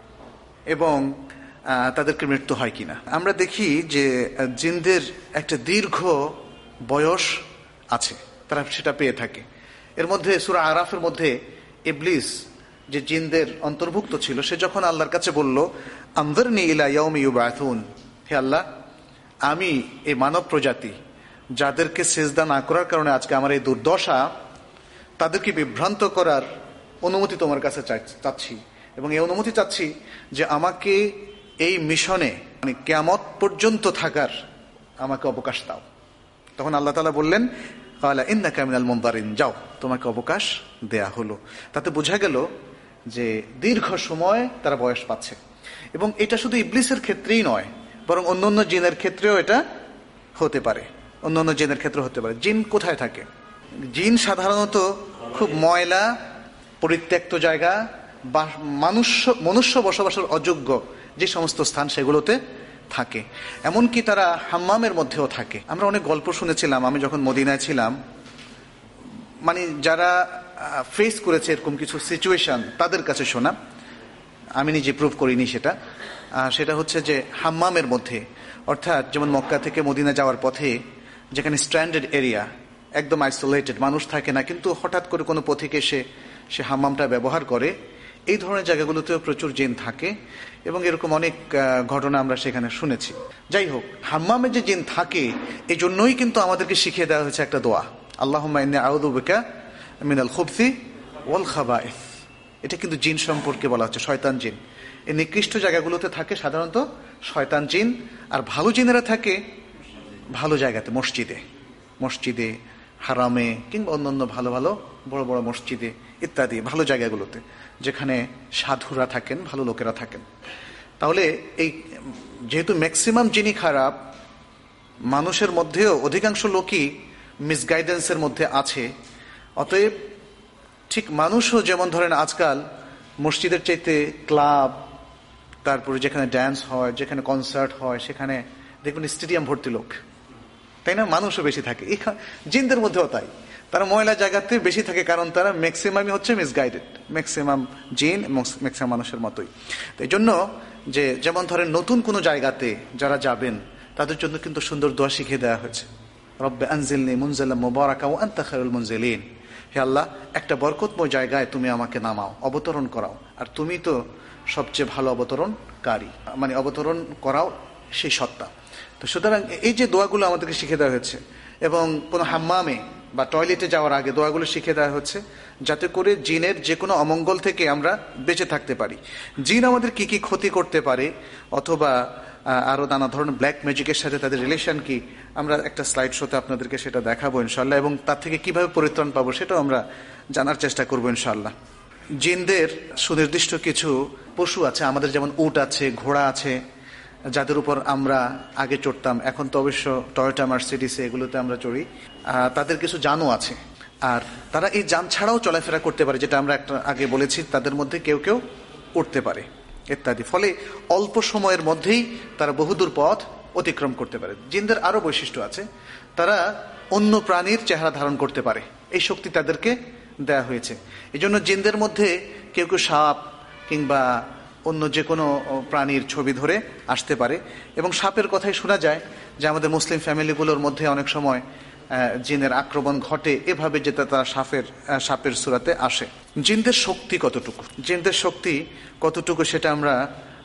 এবং তাদেরকে মৃত্যু হয় কিনা, আমরা দেখি যে জিনদের একটা দীর্ঘ বয়স আছে, তারা সেটা পেয়ে থাকে। এর মধ্যে সূরা আরাফের মধ্যে ইবলিস যে জিনদের অন্তর্ভুক্ত ছিল, সে যখন আল্লাহর কাছে বলল আনযিরনি ইলা ইয়াউমি ইউবআসুন, হে আল্লাহ আমি এই মানব প্রজাতি যাদেরকে সিজদা না করার কারণে আজকে আমার এই দুর্দশা, তাদেরকে বিভ্রান্ত করার অনুমতি তোমার কাছে চাচ্ছি, এবং এই অনুমতি চাচ্ছি যে আমাকে এই মিশনে মানে কিয়ামত পর্যন্ত থাকার আমাকে অবকাশ দাও। তখন আল্লাহ তাআলা বললেন, ক্বালা ইন্নাকা মিনাল মুনযারিন, যাও তোমাকে অবকাশ দেয়া হলো। তাতে বোঝা গেল যে দীর্ঘ সময় তারা বয়স পাচ্ছে। এবং এটা শুধু ইবলিসের ক্ষেত্রেই নয়, বরং অন্য অন্য জিনের ক্ষেত্রেও এটা হতে পারে। অন্য অন্য জিনের ক্ষেত্রে হতে পারে। জিন কোথায় থাকে? জিন সাধারণত খুব ময়লা, পরিত্যক্ত জায়গা বা মানুষ মনুষ্য বসবাসের অযোগ্য যে সমস্ত স্থান সেগুলোতে থাকে। এমনকি তারা হাম্মামের মধ্যেও থাকে। আমরা অনেক গল্প শুনেছিলাম আমি যখন মদিনায় ছিলাম, মানে যারা ফেস করেছে এরকম কিছু সিচুয়েশন তাদের কাছে শোনা, আমি নিজে প্রুভ করিনি সেটা। সেটা হচ্ছে যে হাম্মামের মধ্যে, অর্থাৎ যেমন মক্কা থেকে মদিনা যাওয়ার পথে যেখানে স্ট্র্যান্ডেড এরিয়া, একদম আইসোলেটেড, মানুষ থাকে না, কিন্তু হঠাৎ করে কোনো পথিক এসে সে হাম্মামটা ব্যবহার করে, এই ধরনের জায়গাগুলোতেও প্রচুর জিন থাকে এবং এরকম অনেক ঘটনা আমরা সেখানে শুনেছি। যাই হোক, হাম্মামে যে জিন থাকে এই জন্যই কিন্তু আমাদেরকে শিখিয়ে দেওয়া হয়েছে একটা দোয়া, আল্লাহুম্মা ইন্নী আউযু বিকা মিনাল খুবসি ওয়াল খাবাইস। এটা কিন্তু জিন সম্পর্কে বলা হচ্ছে, শয়তান জিন। এই নিকৃষ্ট জায়গাগুলোতে থাকে সাধারণত শয়তান জিন, আর ভালো জিনেরা থাকে ভালো জায়গাতে, মসজিদে মসজিদে হারামে কিংবা অন্যান্য ভালো ভালো বড় বড় মসজিদে ইত্যাদি ভালো জায়গাগুলোতে, যেখানে সাধুরা থাকেন, ভালো লোকেরা থাকেন। তাহলে এই যেহেতু ম্যাক্সিমাম জিনই খারাপ, মানুষের মধ্যেও অধিকাংশ লোকই মিসগাইডেন্সের মধ্যে আছে, অতএব ঠিক মানুষও যেমন ধরেন আজকাল মসজিদের চাইতে ক্লাব, তারপরে যেখানে ড্যান্স হয়, যেখানে কনসার্ট হয়, সেখানে দেখবেন স্টেডিয়াম ভর্তি লোক, তাই না? মানুষও বেশি থাকে। জিনদের মধ্যেও তাই, তারা ময়লা জায়গাতে বেশি থাকে, কারণ তারা ম্যাক্সিমামই হচ্ছে মিসগাইডেড, ম্যাক্সিমাম জিন ম্যাক্সিমাম মানুষের মতোই। তো এই জন্য যে যেমন ধরেন নতুন কোনো জায়গাতে যারা যাবেন তাদের জন্য কিন্তু সুন্দর দোয়া শিখিয়ে দেওয়া হয়েছে, রব্বে আনজিলনি মুনজালাম মুবারাকা ওয়া আনতা খায়রুল মুনজিলিন। হে আল্লাহ, একটা বরকতময় জায়গায় তুমি আমাকে নামাও, অবতরণ করাও, আর তুমি তো সবচেয়ে ভালো অবতরণকারী, মানে অবতরণ করাও সেই সত্তা। তো সুতরাং এই যে দোয়াগুলো আমাদেরকে শিখে দেওয়া হচ্ছে, এবং কোনো হাম্মামে বা টয়লেটে যাওয়ার আগে দোয়াগুলো শিখে দেওয়া হচ্ছে, যাতে করে জিনের যে কোনো অমঙ্গল থেকে আমরা বেঁচে থাকতে পারি। জিন আমাদের কি কি ক্ষতি করতে পারে, অথবা আরো নানা ধরনের ব্ল্যাক ম্যাজিকের সাথে তাদের রিলেশন কি, আমরা একটা স্লাইড শোতে আপনাদেরকে সেটা দেখাবো ইনশাল্লাহ, এবং তার থেকে কিভাবে পরিত্রাণ পাবো সেটাও আমরা জানার চেষ্টা করবো ইনশাল্লাহ। জিনদের সুনির্দিষ্ট কিছু পশু আছে আমাদের, যেমন উট আছে, ঘোড়া আছে, যাদের উপর আমরা আগে চড়তাম, এখন তো অবশ্য টয়োটা মার্সিডিস এগুলোতে আমরা চড়ি। তাদের কিছু যানও আছে, আর তারা এই যান ছাড়াও চলাফেরা করতে পারে, যেটা আমরা একটা আগে বলেছি, তাদের মধ্যে কেউ কেউ উঠতে পারে ইত্যাদি। ফলে অল্প সময়ের মধ্যেই তারা বহুদূর পথ অতিক্রম করতে পারে। জিনদের আরো বৈশিষ্ট্য আছে, তারা অন্য প্রাণীর চেহারা ধারণ করতে পারে, এই শক্তি তাদেরকে দেয়া হয়েছে। এই জন্য জিনদের মধ্যে কেউ কেউ সাপ কিংবা অন্য যে কোনো প্রাণীর ছবি ধরে আসতে পারে, এবং সাপের কথাই শোনা যায় যে আমাদের মুসলিম ফ্যামিলিগুলোর মধ্যে অনেক সময় জিনের আক্রমণ ঘটে এভাবে, যে তারা সাপের সাপের সুরাতে আসে। জিনদের শক্তি কতটুকু জিনদের শক্তি কতটুকু সেটা আমরা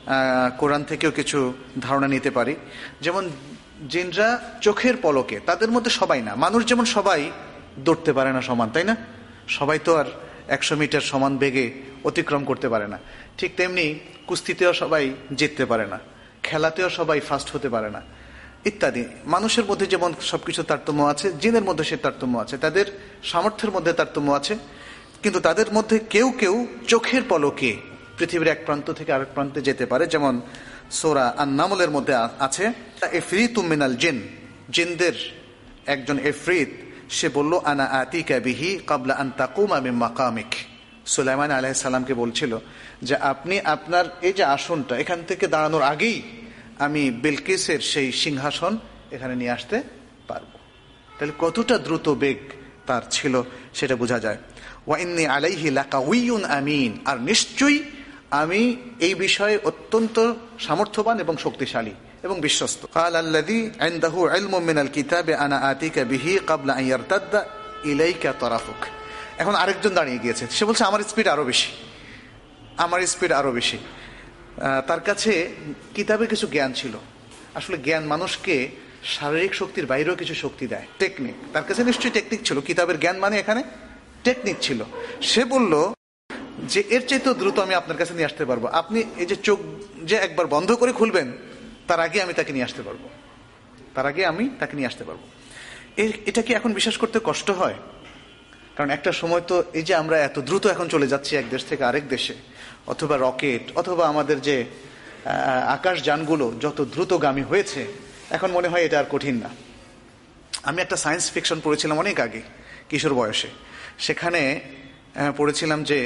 কোরআন থেকেও কিছু ধারণা নিতে পারি। যেমন জিনরা চোখের পলকে, তাদের মধ্যে সবাই না, মানুষ যেমন সবাই দৌড়তে পারে না সমান, তাই না? সবাই তো আর একশো মিটার সমান বেগে অতিক্রম করতে পারে না। ঠিক তেমনি কুস্তিতেও সবাই জিততে পারে না, খেলাতেও সবাই ফার্স্ট হতে পারে না ইত্যাদি। মানুষের মধ্যে যেমন সবকিছু তারতম্য আছে, জিনের মধ্যে সে তারতম্য আছে, তাদের সামর্থ্যের মধ্যে তারতম্য আছে, কিন্তু তাদের মধ্যে কেউ কেউ চোখের পলকে পৃথিবীর এক প্রান্ত থেকে আরেক প্রান্তে যেতে পারে। যেমন সূরা আন-নামলের মধ্যে আছে, ইফরিতুম মিনাল জিন, জিনদের একজন ইফরিত, সে বলল আনা আতিকা বিহি ক্বাবলা আন তাকুমা মিন মাকামিক। সুলাইমান আলাইহিস সালামকে বলছিল যে আপনি আপনার এই যে আসনটা, এখান থেকে দাঁড়ানোর আগেই আমি বিলকিসের সেই সিংহাসন এখানে নিয়ে আসতে পারবো। তাহলে কতটা দ্রুত বেগ তার ছিল সেটা বোঝা যায়। ওয়া ইন্নী আলাইহি লাকাউইয়ুন আমিন, আর নিশ্চয়ই আমি এই বিষয়ে অত্যন্ত সামর্থ্যবান এবং শক্তিশালী এবং বিশ্বস্ত। قال الذي عنده علم من الكتاب انا آتيك به قبل ان يرتد اليك طرفك। এখন আরেকজন দাঁড়িয়ে গিয়েছে, সে বলছে আমার স্পিড আরো বেশি, আমার স্পিড আরো বেশি। তার কাছে কিতাবে কিছু জ্ঞান ছিল। আসলে জ্ঞান মানুষকে শারীরিক শক্তির বাইরেও কিছু শক্তি দেয়, টেকনিক। তার কাছে নিশ্চয়ই টেকনিক ছিল, কিতাবের জ্ঞান মানে এখানে টেকনিক ছিল। সে বলল যে এর চাইতেও দ্রুত আমি আপনার কাছে নিয়ে আসতে পারবো, আপনি এই যে চোখ যে একবার বন্ধ করে খুলবেন তার আগে আমি তাকে নিয়ে আসতে পারবো। তার আগে আমি তাকে নিয়ে আসতে পারবো। এটা কি এখন বিশ্বাস করতে কষ্ট হয়? কারণ একটা সময় তো এই যে আমরা এত দ্রুত এখন চলে যাচ্ছি এক দেশ থেকে আরেক দেশে, অথবা রকেট অথবা আমাদের যে আকাশ যানগুলো যত দ্রুতগামী হয়েছে, এখন মনে হয় এটা আর কঠিন না। আমি একটা সায়েন্স ফিকশন পড়েছিলাম অনেক আগে কিশোর বয়সে, সেখানে পড়েছিলাম যে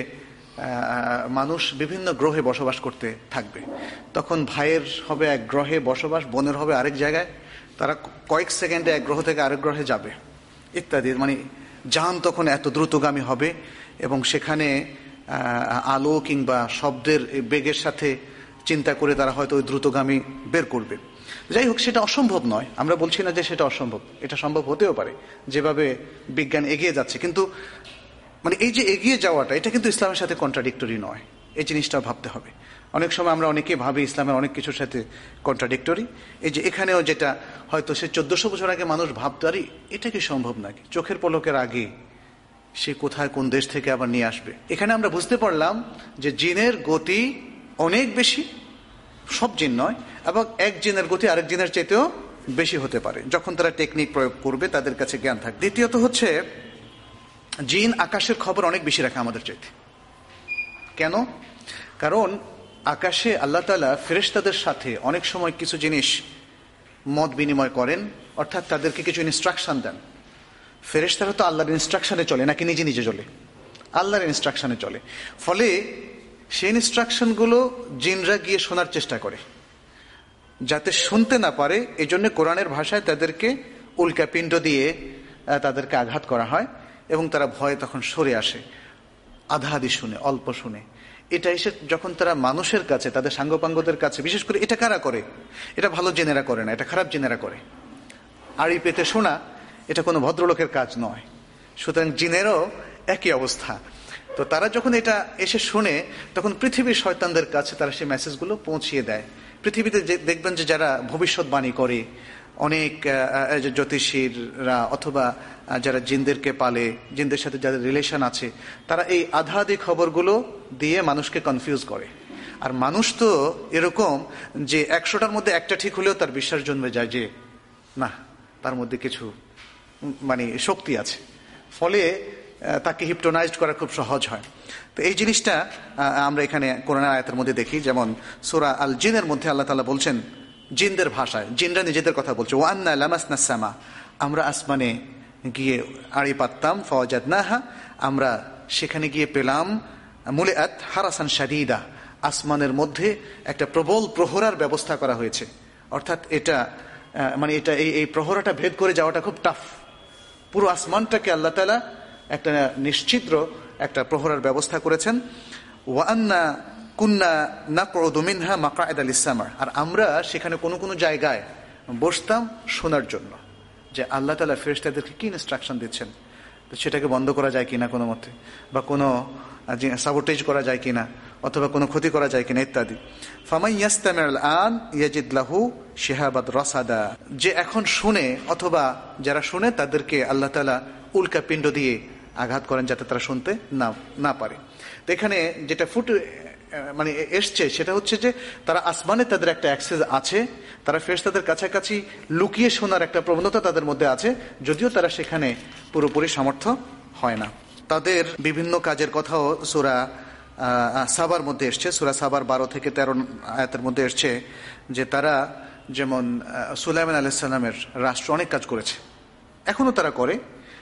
মানুষ বিভিন্ন গ্রহে বসবাস করতে থাকবে। তখন ভাইয়ের হবে এক গ্রহে বসবাস, বোনের হবে আরেক জায়গায়, তারা কয়েক সেকেন্ডে এক গ্রহ থেকে আরেক গ্রহে যাবে ইত্যাদি। মানে যান তখন এত দ্রুতগামী হবে এবং সেখানে আলো কিংবা শব্দের বেগের সাথে চিন্তা করে তারা হয়তো ওই দ্রুতগামী বের করবে। যাই হোক, সেটা অসম্ভব নয়, আমরা বলছি না যে সেটা অসম্ভব, এটা সম্ভব হতেও পারে যেভাবে বিজ্ঞান এগিয়ে যাচ্ছে। কিন্তু মানে এই যে এগিয়ে যাওয়াটা, এটা কিন্তু ইসলামের সাথে কন্ট্রাডিক্টরি নয়, এই জিনিসটা ভাবতে হবে। অনেক সময় আমরা অনেকে ভাবি ইসলামের অনেক কিছুর সাথে কন্ট্রাডিক্টরি। এই যে এখানেও যেটা হয়তো সে চোদ্দশো বছর আগে মানুষ ভাবতো, আরে এটা কি সম্ভব নাকি, চোখের পলকের আগে সে কোথায় কোন দেশ থেকে আবার নিয়ে আসবে। এখানে আমরা বুঝতে পারলাম যে জিনের গতি অনেক বেশি, সব জিন নয়, এবং এক জিনের গতি আরেক জিনের চাইতেও বেশি হতে পারে যখন তারা টেকনিক প্রয়োগ করবে, তাদের কাছে জ্ঞান থাকবে। দ্বিতীয়ত হচ্ছে জিন আকাশের খবর অনেক বেশি রাখে আমাদের চাইতে। কেন? কারণ আকাশে আল্লাহ তাআলা ফেরেশতাদের সাথে অনেক সময় কিছু জিনিস মত বিনিময় করেন, অর্থাৎ তাদেরকে কিছু ইনস্ট্রাকশন দেন। ফেরেশতারা তো আল্লাহর ইনস্ট্রাকশনে চলে নাকি নিজে নিজে চলে? আল্লাহর ইনস্ট্রাকশনে চলে। ফলে সেই ইনস্ট্রাকশনগুলো জিনরা গিয়ে শোনার চেষ্টা করে, যাতে শুনতে না পারে। এই জন্য কোরআনের ভাষায় তাদেরকে উল্কাপিণ্ড দিয়ে তাদেরকে আঘাত করা হয় এবং তারা ভয়ে তখন সরে আসে, আধা আধি শুনে, অল্প শুনে। এটা এসে যখন তারা মানুষের কাছে, তাদের সাঙ্গপাঙ্গদের কাছে, বিশেষ করে এটা কারা করে? এটা ভালো জেনেরা করে না, এটা খারাপ জেনেরা করে। আড়ি পেতে শোনা এটা কোনো ভদ্রলোকের কাজ নয়। সুতরাং জিনেরও একই অবস্থা। তো তারা যখন এটা এসে শুনে, তখন পৃথিবীর শয়তানদের কাছে তারা সেই মেসেজগুলো পৌঁছিয়ে দেয়। পৃথিবীতে দেখবেন যে যারা ভবিষ্যৎবাণী করে, অনেক জ্যোতিষীরা অথবা যারা জিনদেরকে পালে, জিনদের সাথে যাদের রিলেশন আছে, তারা এই আধা আধি খবরগুলো দিয়ে মানুষকে কনফিউজ করে। আর মানুষ তো এরকম যে একশোটার মধ্যে একটা ঠিক হলেও তার বিশ্বাস জন্মে যায় যে না, তার মধ্যে কিছু মানে শক্তি আছে। ফলে তাকে হিপটোনাইজড করা খুব সহজ হয়। তো এই জিনিসটা আমরা এখানে কোরআন আয়াতের মধ্যে দেখি। যেমন সূরা আল জিনের মধ্যে আল্লাহ তাআলা বলছেন জিনদের ভাষায়, জিনরা নিজেদের কথা বলছে, ওয়ান্না লামাসনা সামা, আমরা আসমানে গিয়ে আড়ি পাততাম, ফাওয়াজাদনাহা, আমরা সেখানে গিয়ে পেলাম মুলিআত হারাসান শাদীদা, আসমানের মধ্যে একটা প্রবল প্রহরার ব্যবস্থা করা হয়েছে। অর্থাৎ এটা মানে এটা এই এই প্রহরাটা ভেদ করে যাওয়াটা খুব টাফ। পুরো আসমানটাকে আল্লাহ তাআলা একটা নিশ্চিদ্র একটা প্রহরার ব্যবস্থা করেছেন। ওয়ান্না কুন্না নাকউদু মিনহা মাকআদা লিস-সামা, আর আমরা সেখানে কোনো কোনো জায়গায় বসতাম শোনার জন্য যে আল্লাহ তাআলা ফেরেশতাদেরকে কি ইনস্ট্রাকশন দিচ্ছেন, তো সেটাকে বন্ধ করা যায় কিনা কোনো মতে, বা কোনো সাবোটেজ করা যায় কিনা, অথবা কোনো ক্ষতি করা যায় কিনা ইত্যাদি। ফামাই ইয়াস্তামিউল আন ইয়াজিদ লাহু শিহাবাদ রাসাদা, যে এখন শুনে অথবা যারা শুনে তাদেরকে আল্লাহ তাআলা উল্কা পিণ্ড দিয়ে আঘাত করেন যাতে তারা শুনতে না না পারে। তো এখানে যেটা ফুটে মানে এসছে সেটা হচ্ছে যে তারা আসমানে তাদের একটা অ্যাক্সেস আছে, তারা ফেরেশতাদের কাছাকাছি লুকিয়ে শোনার একটা প্রবণতা তাদের মধ্যে আছে, যদিও তারা সেখানে পুরোপুরি সামর্থ্য হয় না। তাদের বিভিন্ন কাজের কথাও সূরা সাবার মধ্যে এসছে। সূরা সাবার বারো থেকে তেরো আয়াতের মধ্যে এসছে যে তারা যেমন সুলাইমান আলাইহিস সালামের রাষ্ট্র অনেক কাজ করেছে, এখনো তারা করে,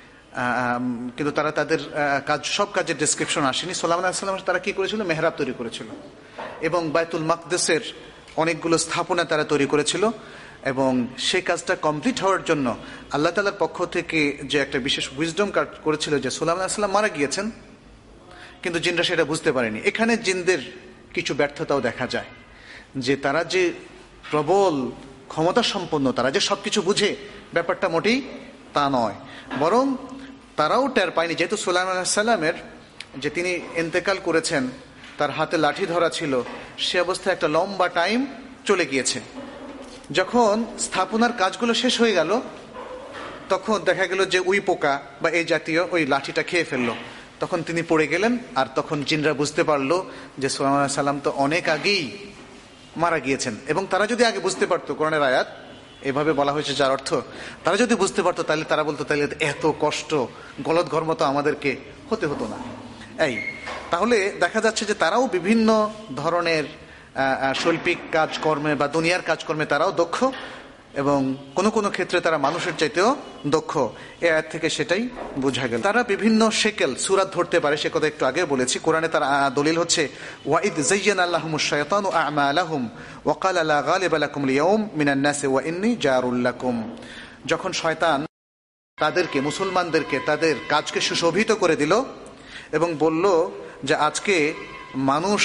কিন্তু তারা তাদের কাজ সব কাজের ডেসক্রিপশন আসেনি। সুলাইমান আলাইহিস সালাম তারা কি করেছিল? মেহরাব তৈরি করেছিল এবং বাইতুল মাকদেসের অনেকগুলো স্থাপনা তারা তৈরি করেছিল, এবং সেই কাজটা কমপ্লিট হওয়ার জন্য আল্লাহ তাআলার পক্ষ থেকে যে একটা বিশেষ উইজডম কাজ করেছিল যে সুলাইমান আলাইহিস সালাম মারা গিয়েছেন, কিন্তু জিনরা সেটা বুঝতে পারেনি। এখানে জিনদের কিছু ব্যর্থতাও দেখা যায়, যে তারা যে প্রবল ক্ষমতা সম্পন্ন, তারা যে সবকিছু বুঝে, ব্যাপারটা মোটেই তা নয়। বরং তারাও টের পায়নি, যেহেতু সুলাইমান আলাইহিস সালামের যে তিনি ইন্তেকাল করেছেন, তার হাতে লাঠি ধরা ছিল, সে অবস্থায় একটা লম্বা টাইম চলে গিয়েছে। যখন স্থাপনার কাজগুলো শেষ হয়ে গেল, তখন দেখা গেল যে উই পোকা বা এই জাতীয় ওই লাঠিটা খেয়ে ফেললো, তখন তিনি পড়ে গেলেন। আর তখন জিনরা বুঝতে পারলো যে সুলাইমান আলাইহিস সালাম তো অনেক আগেই মারা গিয়েছেন। এবং তারা যদি আগে বুঝতে পারতো কোরআনের আয়াত, এভাবে বলা হয়েছে, যার অর্থ তারা যদি বুঝতে পারতো তাহলে তারা বলতো তাহলে এত কষ্ট গলদ ঘর্ম তো আমাদেরকে হতে হতো না। এই তাহলে দেখা যাচ্ছে যে তারাও বিভিন্ন ধরনের শৈল্পিক কাজকর্মে বা দুনিয়ার কাজকর্মে তারাও দক্ষ, এবং কোন কোন ক্ষেত্রে তারা মানুষের চাইতেও দক্ষ। এ আয়াত থেকে সেটাই বোঝা গেল। তারা বিভিন্ন শেকেল সূরা ধরতে পারে, সে কথা একটু আগে বলেছি। কোরআনে তার দলিল হচ্ছে ওয়াইদ যায়্যানা লাহুমুশ শায়তানু আ'মালাহুম ওয়া ক্বালা লা গালিবা লাকুম আল-ইয়াওম মিনান নাসি ওয়া ইন্নী জারুল লাকুম। যখন শয়তান তাদেরকে, মুসলমানদেরকে তাদের কাজকে সুশোভিত করে দিল এবং বলল যে আজকে মানুষ,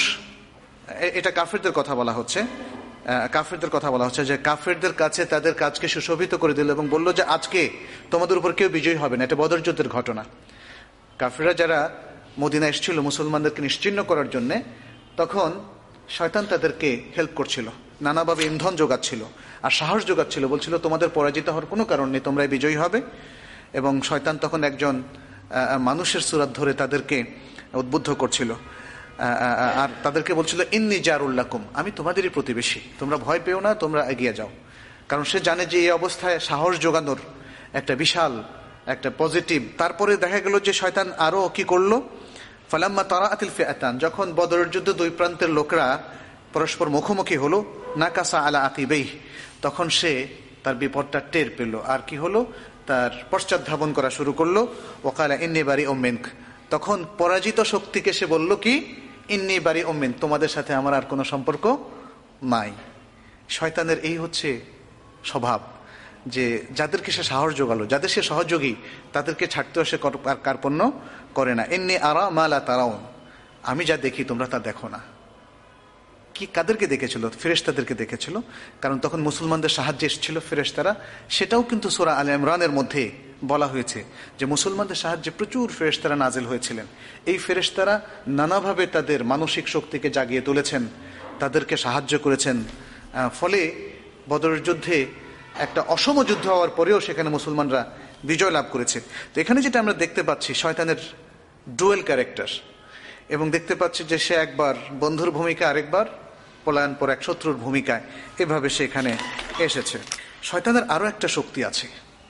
এটা কাফেরদের কথা বলা হচ্ছে, কাফেরদের কথা বলা হচ্ছে যে কাফেরদের কাছে তাদের কাজকে সুশোভিত করে দিল এবং বলল যে আজকে তোমাদের উপর কেউ বিজয়ী হবে না। এটা বদর যুদ্ধের ঘটনা। কাফেররা যারা মদিনা এসেছিল মুসলমানদেরকে নিশ্চিহ্ন করার জন্য, তখন শয়তান তাদেরকে হেল্প করছিল, নানাভাবে ইন্ধন যোগাচ্ছিল আর সাহস যোগাচ্ছিল, বলছিল তোমাদের পরাজিত হওয়ার কোনো কারণ নেই, তোমরাই বিজয়ী হবে। এবং শয়তান তখন একজন মানুষের সূরত ধরে তাদেরকে উদ্বুদ্ধ করছিল আর তাদেরকে বলছিল ইন্নী জারুল লাকুম, আমি তোমাদেরই প্রতিবেশী, তোমরা ভয় পেও না, তোমরা এগিয়ে যাও। কারণ সে জানে যে এই অবস্থায় সাহস যোগানোর একটা বিশাল একটা পজিটিভ। তারপরে দেখা গেল যে শয়তান আরো কি করলো, ফালাম্মা তারাআতিল ফিআতান, যখন বদরের যুদ্ধে দুই প্রান্তের লোকরা পরস্পর মুখোমুখি হলো, নাকাসা আলা আকিবাইহি, তখন সে তার বিপদটা টের পেল আর কি হলো, তার পশ্চাৎ ধাবন করা শুরু করলো। ওয়াকালা ইন্নী বারিউম মিনক, তখন পরাজিত শক্তিকে সে বলল কি, ইন্নী বারিউম মিনক, তোমাদের সাথে আমার আর কোনো সম্পর্ক নাই। শয়তানের এই হচ্ছে স্বভাব, যে যাদেরকে সে সাহস যোগালো, যাদের সে সহযোগী, তাদেরকে ছাড়তেও সে কার্পণ্য করে না। ইন্নী আরা মা লা তারাউন, আমি যা দেখি তোমরা তা দেখো না। কি কাদেরকে দেখেছিল? ফেরেশতাদেরকে দেখেছিল, কারণ তখন মুসলমানদের সাহায্যে এসেছিল ফেরেশতারা। সেটাও কিন্তু সূরা আলে ইমরানের মধ্যে বলা হয়েছে যে মুসলমানদের সাহায্যে প্রচুর ফেরেশতারা নাজিল হয়েছিলেন। এই ফেরেশতারা নানাভাবে তাদের মানসিক শক্তিকে জাগিয়ে তুলেছেন, তাদেরকে সাহায্য করেছেন। ফলে বদরের যুদ্ধে একটা অসম যুদ্ধ হওয়ার পরেও সেখানে মুসলমানরা বিজয় লাভ করেছে। তো এখানে যেটা আমরা দেখতে পাচ্ছি, শয়তানের ডুয়েল ক্যারেক্টার, এবং দেখতে পাচ্ছি যে সে একবার বন্ধুর ভূমিকা, আরেকবার পলায়ন পর এক শত্রুর ভূমিকায়, এভাবে সে এখানে এসেছে। শয়তানের আরো একটা শক্তি আছে,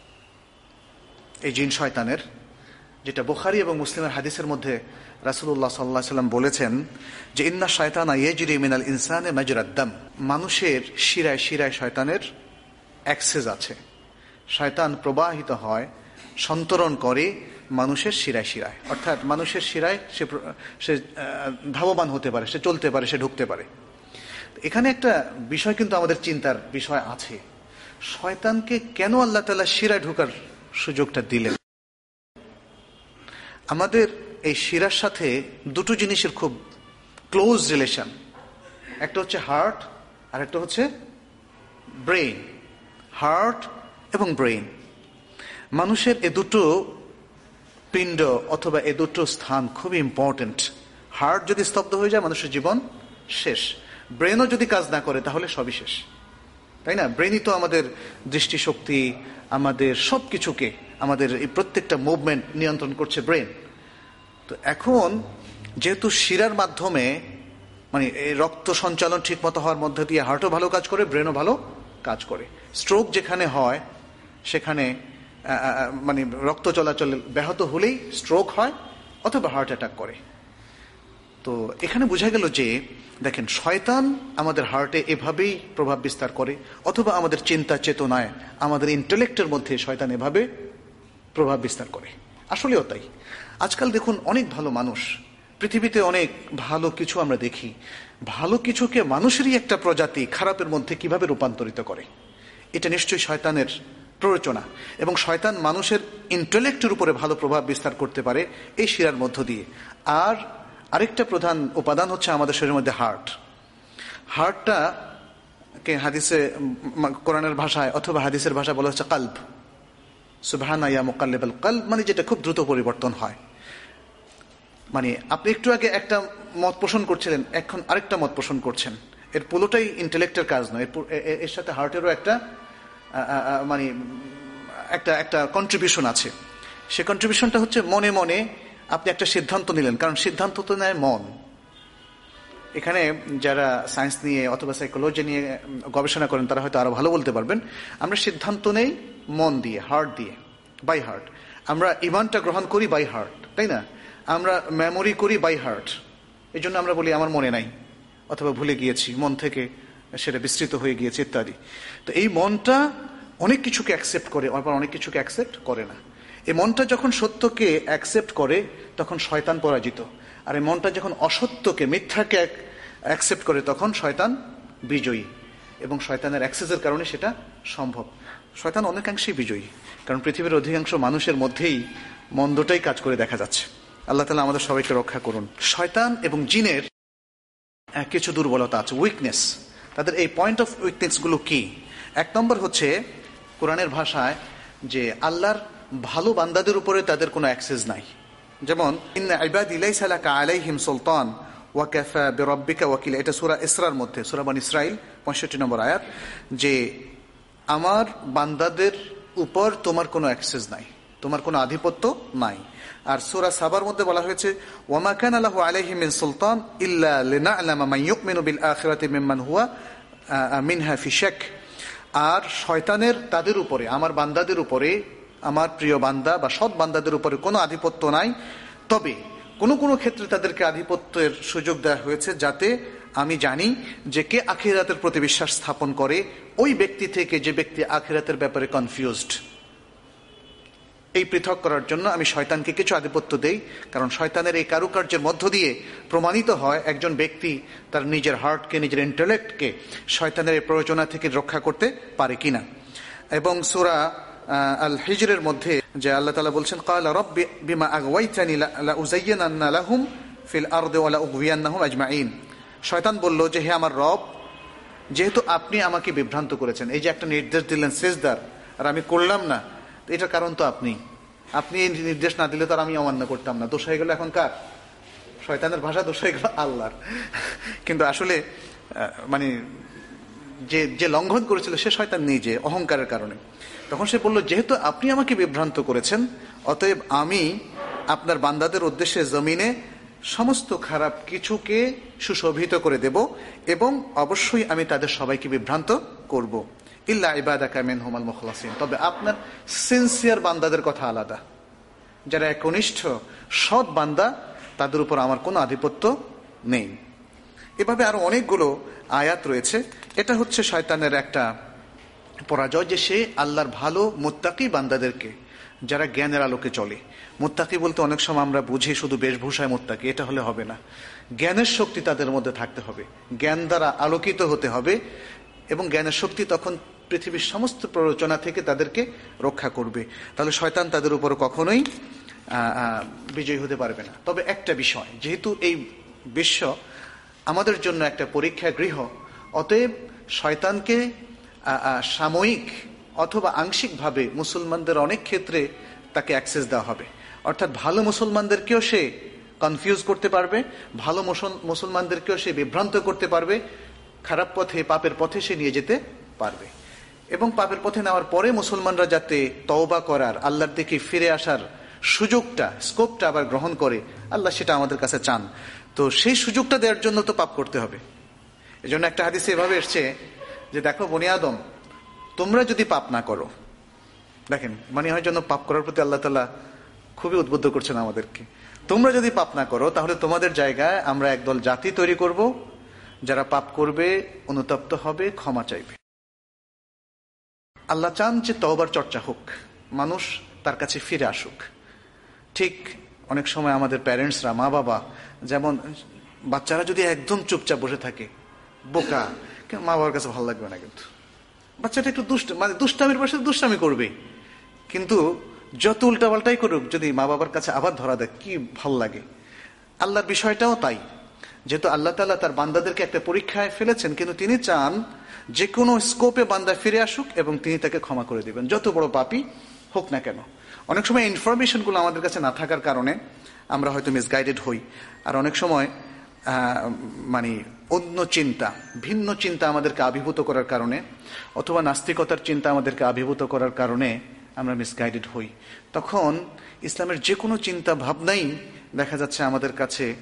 এই জিন শয়তানের, যেটা বুখারী এবং মুসলিমের হাদিসের মধ্যে রাসূলুল্লাহ সাল্লাল্লাহু আলাইহি ওয়াসাল্লাম বলেছেন যে ইন্না শায়তানা ইয়াজরি মিনাল ইনসানি মাজরাদ দাম, মানুষের শিরায় শিরায় শয়তানের অ্যাক্সেস আছে। শয়তান প্রবাহিত হয়, সন্তরণ করে মানুষের শিরায় শিরায়, অর্থাৎ মানুষের শিরায় সে সে ধাবমান হতে পারে, সে চলতে পারে, সে ঢুকতে পারে। এখানে একটা বিষয় কিন্তু আমাদের চিন্তার বিষয় আছে, শয়তানকে কেন আল্লাহ তাআলা শিরায় ঢোকার সুযোগটা দিলেন? আমাদের এই শিরার সাথে দুটো জিনিসের খুব ক্লোজ রিলেশন, একটা হচ্ছে হার্ট আর একটা হচ্ছে ব্রেইন। হার্ট এবং ব্রেইন, মানুষের এ দুটো পিণ্ড অথবা এ দুটো স্থান খুবই ইম্পর্টেন্ট। হার্ট যদি স্তব্ধ হয়ে যায় মানুষের জীবন শেষ, ব্রেনও যদি কাজ না করে তাহলে সবই শেষ, তাই না? ব্রেনই তো আমাদের দৃষ্টিশক্তি, আমাদের সব কিছুকে, আমাদের এই প্রত্যেকটা মুভমেন্ট নিয়ন্ত্রণ করছে ব্রেন। তো এখন যেহেতু শিরার মাধ্যমে মানে এই রক্ত সঞ্চালন ঠিক মতো হওয়ার মধ্যে দিয়ে হার্টও ভালো কাজ করে, ব্রেনও ভালো কাজ করে। স্ট্রোক যেখানে হয় সেখানে মানে রক্ত চলাচল ব্যাহত হলেই স্ট্রোক হয় অথবা হার্ট অ্যাটাক করে। তো এখানে বোঝা গেল যে দেখেন, শয়তান আমাদের হার্টে এভাবেই প্রভাব বিস্তার করে, অথবা আমাদের চিন্তা চেতনায়, আমাদের ইন্টেলেক্টের মধ্যে শয়তান এভাবে প্রভাব বিস্তার করে। আসলেও তাই। আজকাল দেখুন অনেক ভালো মানুষ, পৃথিবীতে অনেক ভালো কিছু আমরা দেখি, ভালো কিছুকে মানুষেরই একটা প্রজাতি খারাপের মধ্যে কিভাবে রূপান্তরিত করে, এটা নিশ্চয়ই শয়তানের প্ররোচনা। এবং শয়তান মানুষের ইন্টেলেক্টের উপরে ভালো প্রভাব বিস্তার করতে পারে এই শিরার মধ্য দিয়ে। আর আরেকটা প্রধান উপাদান হচ্ছে আমাদের শরীরের মধ্যে হার্ট। হার্টটা কে হাদিসে, কোরআনের ভাষায় অথবা হাদিসের ভাষায় বলা হচ্ছে কালব। সুবহানা ইয়া মুকাল্লিবাল কালব, মানে যেটা খুব দ্রুত পরিবর্তন হয়। মানে আপনি একটু আগে একটা মত পোষণ করছিলেন, এখন আরেকটা মত পোষণ করছেন। এর পুরোটাই ইন্টেলেক্টের কাজ নয়, এর সাথে হার্টেরও একটা মানে একটা একটা কন্ট্রিবিউশন আছে। সে কন্ট্রিবিউশনটা হচ্ছে মনে মনে আপনি একটা সিদ্ধান্ত নিলেন, কারণ সিদ্ধান্ত তো নেয় মন। এখানে যারা সায়েন্স নিয়ে অথবা সাইকোলজি নিয়ে গবেষণা করেন তারা হয়তো আরো ভালো বলতে পারবেন। আমরা সিদ্ধান্ত নেই মন দিয়ে, হার্ট দিয়ে, বাই হার্ট। আমরা ইমানটা গ্রহণ করি বাই হার্ট, তাই না? আমরা মেমোরি করি বাই হার্ট। এই জন্য আমরা বলি আমার মনে নাই, অথবা ভুলে গিয়েছি, মন থেকে সেটা বিস্তৃত হয়ে গিয়েছে ইত্যাদি। তো এই মনটা অনেক কিছুকে অ্যাকসেপ্ট করে, আবার অনেক কিছুকে অ্যাকসেপ্ট করে না। এই মনটা যখন সত্যকে অ্যাকসেপ্ট করে তখন শয়তান পরাজিত, আর এই মনটা যখন অসত্যকে, মিথ্যাকে অ্যাকসেপ্ট করে তখন শয়তান বিজয়ী। এবং শয়তানের অ্যাক্সেসের কারণে সেটা সম্ভব। শয়তান অনেকাংশেই বিজয়ী, কারণ পৃথিবীর অধিকাংশ মানুষের মধ্যেই মন্দটাই কাজ করে দেখা যাচ্ছে। আল্লাহ তাআলা আমাদের সবাইকে রক্ষা করুন। শয়তান এবং জিনের কিছু দুর্বলতা আছে, উইকনেস। তাদের এই পয়েন্ট অফ উইকনেস গুলো কি? এক নম্বর হচ্ছে কোরআনের ভাষায় যে আল্লাহর ভালো বান্দাদের উপরে তাদের কোনো অ্যাক্সেস নাই। যেমন ইন্না ইবাদি লাইসা লাকা আলাইহিম সুলতান ওয়া কাফা বিরাব্বিকা ওয়াকিলা, এটা সূরা ইসরার মধ্যে, সূরা বনী ইসরাইল পঁয়ষট্টি নম্বর আয়াত, যে আমার বান্দাদের উপর তোমার কোনো অ্যাক্সেস নাই, তোমার কোনো আধিপত্য নাই। আর সূরা সাবার মধ্যে বলা হয়েছে ওয়ামা কানা লাহু আলাইহিম মিন সুলতান ইল্লা লিনা'লামা মান ইউমিনু বিল আখিরাতি মিম্মান হুয়া মিনহা ফি শাক। আর শয়তানের তাদের উপরে, আমার বান্দাদের উপরে, আমার প্রিয় বান্দা বা সৎ বান্দাদের উপরে কোনো আধিপত্য নাই, তবে কোনো কোনো ক্ষেত্রে তাদেরকে আধিপত্যের সুযোগ দেওয়া হয়েছে যাতে আমি জানি যে কে আখিরাতের প্রতি বিশ্বাস স্থাপন করে ওই ব্যক্তি থেকে যে ব্যক্তি আখিরাতের ব্যাপারে কনফিউজড। এই পৃথক করার জন্য আমি শয়তানকে কিছু আধিপত্য দেই, কারণ শয়তানের এই কারুকার্যের মধ্য দিয়ে প্রমাণিত হয় একজন ব্যক্তি তার নিজের হার্টকে, নিজের ইন্টেলেক্টকে শয়তানের এই প্ররোচনা থেকে রক্ষা করতে পারে কিনা। এবং সূরা আল হিজরের মধ্যে যে আল্লাহ তাআলা বলছেন ক্বালা রাব্বি বিমা আগওয়াইতানি লা উযায়্যিনান্না লাহুম ফিল আরদি ওয়া লা উগওয়িয়ান্নাহুম আজমাইন। শয়তান বলল যে হে আমার রব, যেহেতু আপনি আমাকে বিভ্রান্ত করেছেন, এই যে একটা নির্দেশ দিলেন সিজদার আর আমি করলাম না, এটার কারণ তো আপনি আপনি এই নির্দেশ না দিলে তো আর আমি অমান্য করতাম না। দোষ হয়ে গেল এখন কার? শয়তানের ভাষা দোষ হয়ে গেল আল্লাহর। কিন্তু আসলে মানে যে যে লঙ্ঘন করেছিল সে শয়তান নিজে, অহংকারের কারণে। তখন সে বলল যেহেতু আপনি আমাকে বিভ্রান্ত করেছেন, অতএব আমি আপনার বান্দাদের উদ্দেশ্যে জমিনে সমস্ত খারাপ কিছুকে সুশোভিত করে দেব এবং অবশ্যই আমি তাদের সবাইকে বিভ্রান্ত করব, ইল্লা ইবাদাকা মিনহুমুল মুখলাসিন। তবে আপনার সিনসিয়ার বান্দাদের কথা আলাদা, যারা একনিষ্ঠ সৎ বান্দা, তাদের উপর আমার কোনো আধিপত্য নেই। এভাবে আরো অনেকগুলো আয়াত রয়েছে। এটা হচ্ছে শয়তানের একটা পরাজয়, যে সে আল্লাহর ভালো মুত্তাকি বান্দাদেরকে, যারা জ্ঞানের আলোকে চলে। মুত্তাকি বলতে অনেক সময় আমরা বুঝি শুধু বেশভূষায় মুত্তাকি, এটা হলে হবে না। জ্ঞানের শক্তি তাদের মধ্যে থাকতে হবে, জ্ঞান দ্বারা আলোকিত হতে হবে, এবং জ্ঞানের শক্তি তখন পৃথিবীর সমস্ত প্ররোচনা থেকে তাদেরকে রক্ষা করবে। তাহলে শয়তান তাদের উপর কখনোই বিজয়ী হতে পারবে না। তবে একটা বিষয়, যেহেতু এই বিশ্ব আমাদের জন্য একটা পরীক্ষা গৃহ, অতএব শয়তানকে সাময়িক অথবা আংশিকভাবে মুসলমানদের অনেক ক্ষেত্রে তাকে অ্যাক্সেস দেওয়া হবে। অর্থাৎ ভালো মুসলমানদেরকেও সে কনফিউজ করতে পারবে, ভালো মুসলমানদেরকেও সে বিভ্রান্ত করতে পারবে, খারাপ পথে, পাপের পথে সে নিয়ে যেতে পারবে। এবং পাপের পথে নেওয়ার পরে মুসলমানরা যাতে তওবা করার, আল্লাহর দিকে ফিরে আসার সুযোগটা, স্কোপটা আবার গ্রহণ করে, আল্লাহ সেটা আমাদের কাছে চান। তো সেই সুযোগটা দেওয়ার জন্য তো পাপ করতে হবে। এই জন্য একটা হাদিসে এভাবে এসছে যে দেখো বনি আদম, তোমরা যদি পাপ না করো, দেখেন মনে হয় যেন পাপ করার প্রতি আল্লাহ তাআলা খুবই উদ্বুদ্ধ করছেন আমাদেরকে। তোমরা যদি পাপ না করো তাহলে তোমাদের জায়গায় আমরা একদল জাতি তৈরি করব, যারা পাপ করবে, অনুতপ্ত হবে, ক্ষমা চাইবে। আল্লাহ চান যে তওবার চর্চা হোক, মানুষ তার কাছে ফিরে আসুক। ঠিক অনেক সময় আমাদের প্যারেন্টসরা, মা বাবা, যেমন বাচ্চারা যদি একদম চুপচাপ বসে থাকে, বোকা, মা বাবার কাছে ভালো লাগবে না। কিন্তু বাচ্চাটা একটু দুষ্ট, মানে দুষ্টামির পাশে দুষ্টামি করবে, কিন্তু যত উল্টাপাল্টাই করুক, যদি মা বাবার কাছে আবার ধরা দেয় কি ভাল লাগে। আল্লাহর বিষয়টাও তাই, যেহেতু আল্লাহ তাআলা তার বান্দাদেরকে একটা পরীক্ষায় ফেলেছেন, কিন্তু তিনি চান যে কোনো স্কোপে বান্দা ফিরে আসুক এবং তিনি তাকে ক্ষমা করে দিবেন, যত বড় পাপী হোক না কেন। অনেক সময় ইনফরমেশনগুলো আমাদের কাছে না থাকার কারণে আমরা হয়তো মিসগাইডেড হই, আর অনেক সময় মানে অন্য চিন্তা, ভিন্ন চিন্তা আমাদেরকে আবির্ভূত করার কারণে, অথবা নাস্তিকতার চিন্তা আমাদেরকে আবির্ভূত করার কারণে আমরা মিসগাইডেড হই। তখন ইসলামের যে কোনো চিন্তা ভাবনাই দেখা যাচ্ছে আমাদের কাছে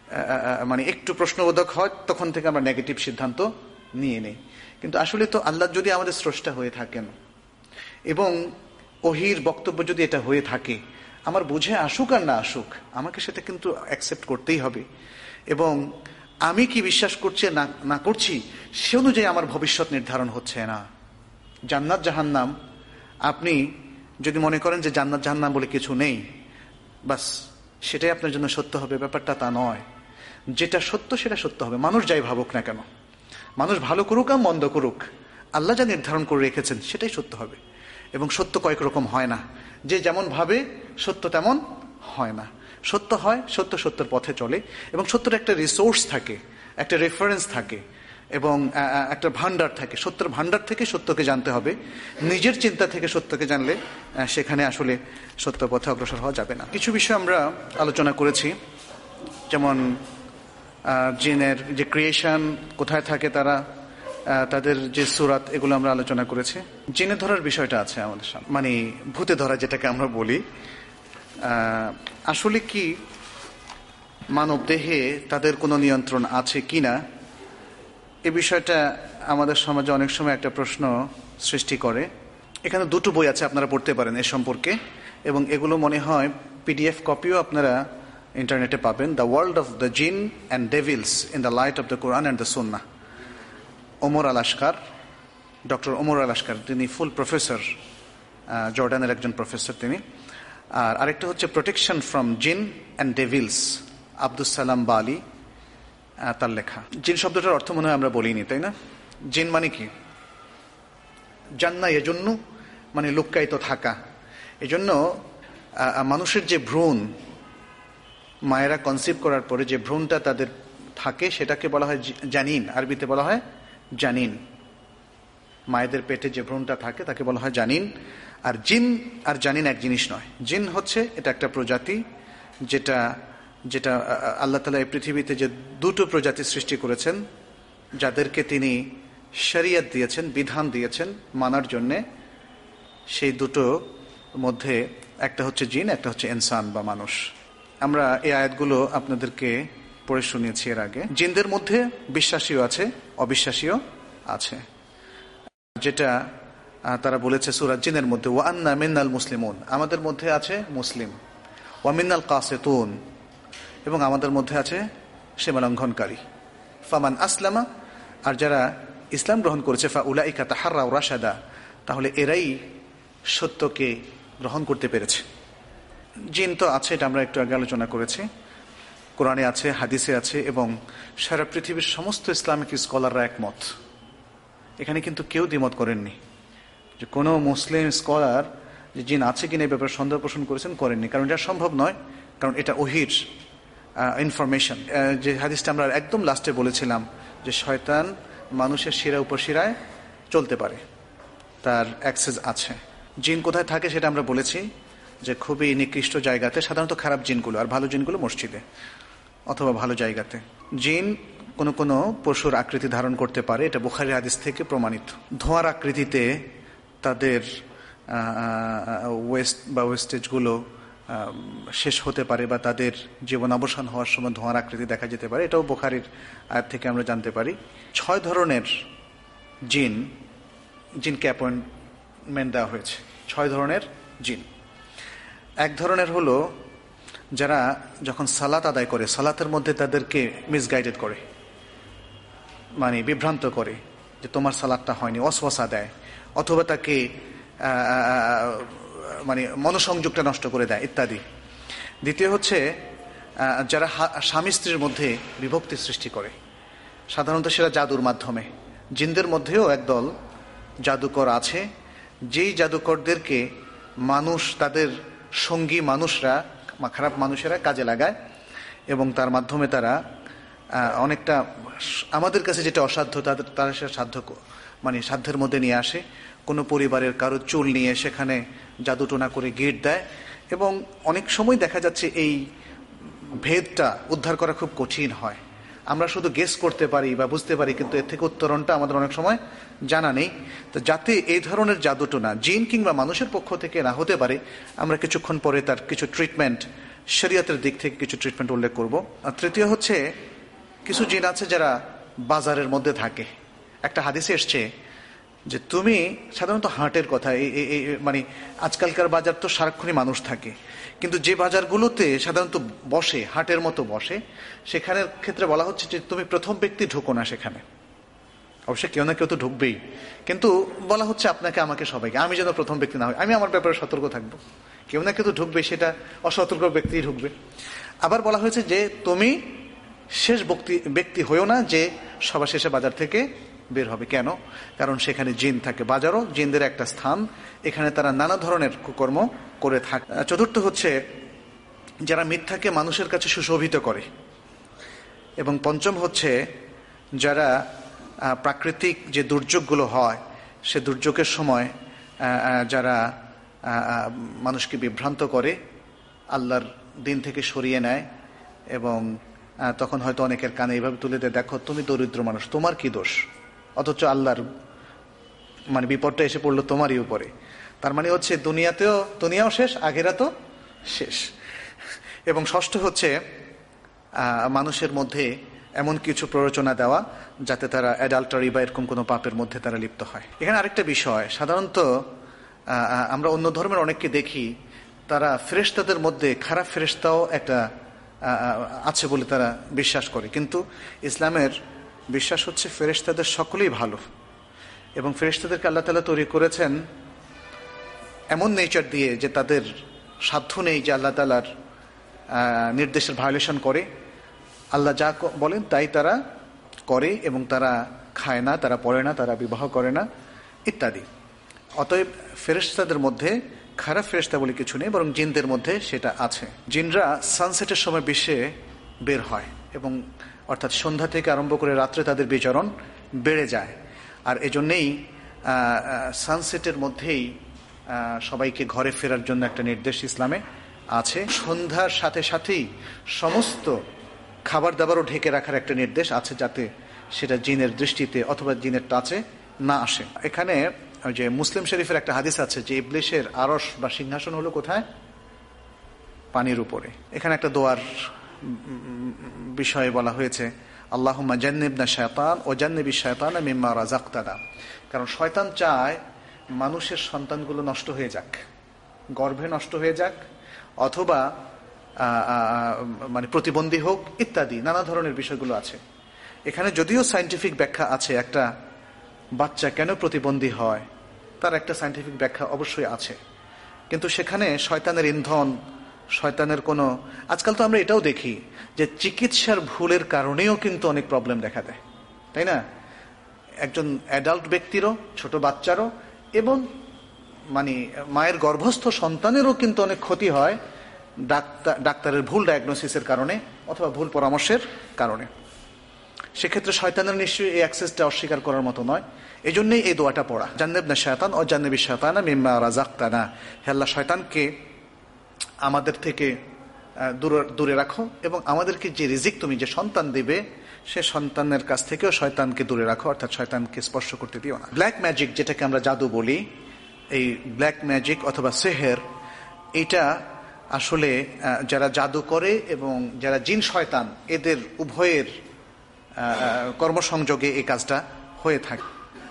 মানে একটু প্রশ্নবোধক হয় তখন থেকে আমরা নেগেটিভ সিদ্ধান্ত নিয়ে নেই। কিন্তু আসলে তো আল্লাহ যদি আমাদের স্রষ্টা হয়ে থাকেন এবং ওহির বক্তব্য যদি এটা হয়ে থাকে, আমার বুঝে আসুক আর না আসুক আমাকে সেটা কিন্তু অ্যাকসেপ্ট করতেই হবে। এবং আমি কি বিশ্বাস করছি না না করছি সে অনুযায়ী আমার ভবিষ্যৎ নির্ধারণ হচ্ছে না। জান্নাত জাহান্নাম, আপনি যদি মনে করেন যে জান্নাত জাহান্নাম বলে কিছু নেই, বাস সেটাই আপনার জন্য সত্য হবে, ব্যাপারটা তা নয়। যেটা সত্য সেটা সত্য হবে, মানুষ যাই ভাবুক না কেন, মানুষ ভালো করুক আর মন্দ করুক, আল্লাহ যা নির্ধারণ করে রেখেছেন সেটাই সত্য হবে। এবং সত্য কয়েক রকম হয় না, যে যেমন ভাবে সত্য তেমন হয় না। সত্য হয়, সত্য সত্যের পথে চলে, এবং সত্যের একটা রিসোর্স থাকে, একটা রেফারেন্স থাকে, এবং একটা ভান্ডার থাকে। সত্যের ভান্ডার থেকে সত্যকে জানতে হবে, নিজের চিন্তা থেকে সত্যকে জানলে সেখানে আসলে সত্য পথে অগ্রসর হওয়া যাবে না। কিছু বিষয় আমরা আলোচনা করেছি, যেমন জিনের যে ক্রিয়েশন, কোথায় থাকে তারা, তাদের যে সুরাত, এগুলো আমরা আলোচনা করেছি। জিনে ধরার বিষয়টা আছে আমাদের সামনে, মানে ভূতে ধরা যেটাকে আমরা বলি। আসলে কি মানব দেহে তাদের কোনো নিয়ন্ত্রণ আছে কিনা, এ বিষয়টা আমাদের সমাজে অনেক সময় একটা প্রশ্ন সৃষ্টি করে। এখানে দুটো বই আছে, আপনারা পড়তে পারেন এ সম্পর্কে, এবং এগুলো মনে হয় পিডিএফ কপিও আপনারা ইন্টারনেটে পাবেন। The world of the jinn and devils in the light of the Quran and the Sunnah, ওমর আল আশকার, ডক্টর ওমর আল আশকার, তিনি ফুল প্রফেসর, জর্ডানের একজন প্রফেসর তিনি। আর আরেকটা হচ্ছে protection from jinn and devils, আব্দুস সালাম বালি, তার লেখা। জিন শব্দটার অর্থ মনে হয় আমরা বলিনি, তাই না? জিন মানে কি? জান্না এজন্য মানে লুক্কায়িত থাকা। এজন্য মানুষের যে ভ্রূণ, মায়েরা কনসিভ করার পরে যে ভ্রূণটা তাদের থাকে সেটাকে বলা হয় জানিন, আরবিতে বলা হয় জানিন। মায়েদের পেটে যে ভ্রূণটা থাকে তাকে বলা হয় জানিন। আর জিন আর জানিন এক জিনিস নয়। জিন হচ্ছে এটা একটা প্রজাতি, যেটা যেটা আল্লাহ তাআলা এই পৃথিবীতে যে দুটো প্রজাতি সৃষ্টি করেছেন, যাদেরকে তিনি শরিয়ত দিয়েছেন, বিধান দিয়েছেন মানার জন্যে, সেই দুটো মধ্যে একটা হচ্ছে জিন, একটা হচ্ছে ইনসান বা মানুষ। আমরা এই আয়াতগুলো আপনাদেরকে পড়ে শুনিয়েছি এর আগে। জিনদের মধ্যে বিশ্বাসীও আছে, অবিশ্বাসীও আছে। যেটা তারা বলেছে সূরা জিনের মধ্যে, ওয়া আন্না মিনাল মুসলিমুন, আমাদের মধ্যে আছে মুসলিম, ওয়া মিনাল কাসিতুন, এবং আমাদের মধ্যে আছে সীমা লঙ্ঘনকারী। ফামান আসলামা, আর যারা ইসলাম গ্রহণ করেছে, ফা উলাইকা তাহাররাউ রাশাদা, তাহলে এরাই সত্যকে গ্রহণ করতে পেরেছে। জিন তো আছে, এটা আমরা একটু আগে আলোচনা করেছি, কোরআনে আছে, হাদিসে আছে, এবং সারা পৃথিবীর সমস্ত ইসলামিক স্কলাররা একমত। এখানে কিন্তু কেউ দ্বিমত করেননি, যে কোনো মুসলিম স্কলার যে জিন আছে কিনা এই ব্যাপারে সন্দেহ পোষণ করেছেন, করেননি, কারণ এটা সম্ভব নয়, কারণ এটা ওহির ইনফরমেশন। যে হাদিসটা আমরা একদম লাস্টে বলেছিলাম, যে শয়তান মানুষের শিরা উপশিরায় চলতে পারে, তার অ্যাক্সেস আছে। জিন কোথায় থাকে সেটা আমরা বলেছি, যে খুবই নিকৃষ্ট জায়গাতে, সাধারণত খারাপ জিনগুলো, আর ভালো জিনগুলো মসজিদে অথবা ভালো জায়গাতে। জিন কোনো কোনো পশুর আকৃতি ধারণ করতে পারে, এটা বুখারী হাদিস থেকে প্রমাণিত। ধোঁয়ার আকৃতিতে তাদের ওয়েস্ট বা ওয়েস্টেজগুলো শেষ হতে পারে, বা তাদের জীবন অবসান হওয়ার সময় ধোঁয়ার আকৃতি দেখা যেতে পারে, এটাও বুখারীর আয়াত থেকে আমরা জানতে পারি। ছয় ধরনের জিন জিনকে অ্যাপয়েন্টমেন্ট দেওয়া হয়েছে, ছয় ধরনের জিন। এক ধরনের হলো যারা যখন সালাত আদায় করে, সালাতের মধ্যে তাদেরকে মিসগাইডেড করে, মানে বিভ্রান্ত করে, যে তোমার সালাতটা হয়নি, ওয়াসওয়াসা দেয়, অথবা তাকে মানে মনোসংযোগটা নষ্ট করে দেয় ইত্যাদি। দ্বিতীয় হচ্ছে যারা স্বামী স্ত্রীর মধ্যে বিভক্তি সৃষ্টি করে, সাধারণত সেটা জাদুর মাধ্যমে। জিনদের মধ্যেও একদল জাদুকর আছে, যেই জাদুকরদেরকে মানুষ, তাদের সঙ্গী মানুষরা, খারাপ মানুষেরা কাজে লাগায়, এবং তার মাধ্যমে তারা অনেকটা আমাদের কাছে যেটা অসাধ্য তাদের তারা সেটা সাধ্য, মানে সাধ্যের মধ্যে নিয়ে আসে। কোনো পরিবারের কারো চুল নিয়ে সেখানে জাদুটোনা করে গিট দেয়, এবং অনেক সময় দেখা যাচ্ছে এই ভেদটা উদ্ধার করা খুব কঠিন হয়। আমরা শুধু গেস করতে পারি বা বুঝতে পারি, কিন্তু এর থেকে উত্তরণটা আমাদের অনেক সময় জানা নেই। তো যাতে এই ধরনের জাদুটোনা জিন কিংবা মানুষের পক্ষ থেকে না হতে পারে, আমরা কিছুক্ষণ পরে তার কিছু ট্রিটমেন্ট শরীয়তের দিক থেকে কিছু ট্রিটমেন্ট উল্লেখ করব। আর তৃতীয় হচ্ছে কিছু জিন আছে যারা বাজারের মধ্যে থাকে। একটা হাদিসে এসছে যে তুমি সাধারণত হাটের কথা, এই মানে আজকালকার বাজার তো সারাক্ষণই মানুষ থাকে, কিন্তু যে বাজারগুলোতে সাধারণত বসে হাটের মতো বসে, সেখানের ক্ষেত্রে বলা হচ্ছে যে তুমি প্রথম ব্যক্তি ঢুকো না সেখানে। অবশ্যই কেউ না কেউ তো ঢুকবেই, কিন্তু বলা হচ্ছে আপনাকে আমাকে সবাইকে, আমি যেন প্রথম ব্যক্তি না হই, আমি আমার ব্যাপারে সতর্ক থাকবো। কেউ না কেউ তো ঢুকবে, সেটা অসতর্ক ব্যক্তি ঢুকবে। আবার বলা হয়েছে যে তুমি শেষ ব্যক্তি ব্যক্তি হইও না যে সবার শেষে বাজার থেকে বের হবে। কেন? কারণ সেখানে জিন থাকে। বাজারও জিনদের একটা স্থান, এখানে তারা নানা ধরনের কুকর্ম করে থাকে। চতুর্থ হচ্ছে যারা মিথ্যাকে মানুষের কাছে সুশোভিত করে। এবং পঞ্চম হচ্ছে যারা প্রাকৃতিক যে দুর্যোগগুলো হয়, সে দুর্যোগের সময় যারা মানুষকে বিভ্রান্ত করে, আল্লাহর দিন থেকে সরিয়ে নেয়, এবং তখন হয়তো অনেকের কানে এইভাবে তুলে দেয়, দেখো তুমি দরিদ্র মানুষ, তোমার কি দোষ, অথচ আল্লাহর মানে বিপদটা এসে পড়লো তোমারই উপরে। তার মানে হচ্ছে দুনিয়াতেও দুনিয়াও শেষ, আখিরাতও শেষ। এবং ষষ্ঠ হচ্ছে মানুষের মধ্যে এমন কিছু প্ররোচনা দেওয়া যাতে তারা অ্যাডাল্টারি বা এরকম কোনো পাপের মধ্যে তারা লিপ্ত হয়। এখানে আরেকটা বিষয়, সাধারণত আমরা অন্য ধর্মের অনেককে দেখি তারা ফেরেশতাদের মধ্যে খারাপ ফেরেশতাও একটা আছে বলে তারা বিশ্বাস করে, কিন্তু ইসলামের বিশ্বাস হচ্ছে ফেরেশতাদের সকলেই ভালো, এবং ফেরেশতাদেরকে আল্লাহ তাআলা তৈরি করেছেন এমন নেচার দিয়ে যে তাদের সাধ্য নেই যে আল্লাহ তাআলার নির্দেশের ভায়োলেশন করে। আল্লাহ যা বলেন তাই তারা করে, এবং তারা খায় না, তারা পড়ে না, তারা বিবাহ করে না ইত্যাদি। অতএব ফেরেশতাদের মধ্যে খারাপ ফেরেশতা বলে কিছু নেই, বরং জিনদের মধ্যে সেটা আছে। জিনরা সানসেটের সময় বিশ্বে বের হয়, এবং অর্থাৎ সন্ধ্যা থেকে আরম্ভ করে রাত্রে তাদের বিচরণ বেড়ে যায়। আর এজন্যেই সানসেটের মধ্যেই সবাইকে ঘরে ফেরার জন্য একটা নির্দেশ ইসলামে আছে। সন্ধ্যার সাথে সাথেই সমস্ত খাবার দাবারও ঢেকে রাখার একটা নির্দেশ আছে, যাতে সেটা জিনের দৃষ্টিতে অথবা জিনের টাচে না আসে। এখানে ওই যে মুসলিম শরীফের একটা হাদিস আছে যে ইবলিসের আরশ বা সিংহাসন হলো কোথায়? পানির উপরে। এখানে একটা দোয়ার বিষয়ে বলা হয়েছে, আল্লাহুম্মা জান্নিবনা শায়তান ও জান্নিবিশ শায়তান মিম্মা রাযাকতানা। কারণ শয়তান চায় মানুষের সন্তানগুলো নষ্ট হয়ে যাক, গর্ভে নষ্ট হয়ে যাক, অথবা মানে প্রতিবন্ধী হোক ইত্যাদি নানা ধরনের বিষয়গুলো আছে। এখানে যদিও সায়েন্টিফিক ব্যাখ্যা আছে, একটা বাচ্চা কেন প্রতিবন্ধী হয় তার একটা সায়েন্টিফিক ব্যাখ্যা অবশ্যই আছে, কিন্তু সেখানে শয়তানের ইন্ধন, শয়তানের কোনো, আজকাল তো আমরা এটাও দেখি যে চিকিৎসার ভুলের কারণেও কিন্তু অনেক প্রবলেম দেখা দেয়, তাই না? একজন অ্যাডাল্ট ব্যক্তিরও, ছোট বাচ্চারও, এবং মানে মায়ের গর্ভস্থ সন্তানেরও কিন্তু অনেক ক্ষতি হয় ডাক্তার ডাক্তারের ভুল ডায়াগনোসিসের কারণে অথবা ভুল পরামর্শের কারণে। সেক্ষেত্রে শয়তানের নিশ্চয়ই এই অ্যাক্সেসটা অস্বীকার করার মতো নয়। এই জন্যই এই দোয়াটা পড়া, জান্নিবনা শায়তান ও জান্নিবিশ শায়তানা মিম্মা রাযাকতানা। হে আল্লাহ, শয়তানকে আমাদের থেকে দূরে দূরে রাখো, এবং আমাদেরকে যে রিজিক তুমি যে সন্তান দিবে সে সন্তানের কাছ থেকেও শয়তানকে দূরে রাখো, অর্থাৎ শয়তানকে স্পর্শ করতে দিও না। ব্ল্যাক ম্যাজিক, যেটাকে আমরা জাদু বলি, এই ব্ল্যাক ম্যাজিক অথবা সেহের, এটা আসলে যারা জাদু করে এবং যারা জিন শয়তান এদের উভয়ের কর্মসংযোগে এই কাজটা হয়ে থাকে।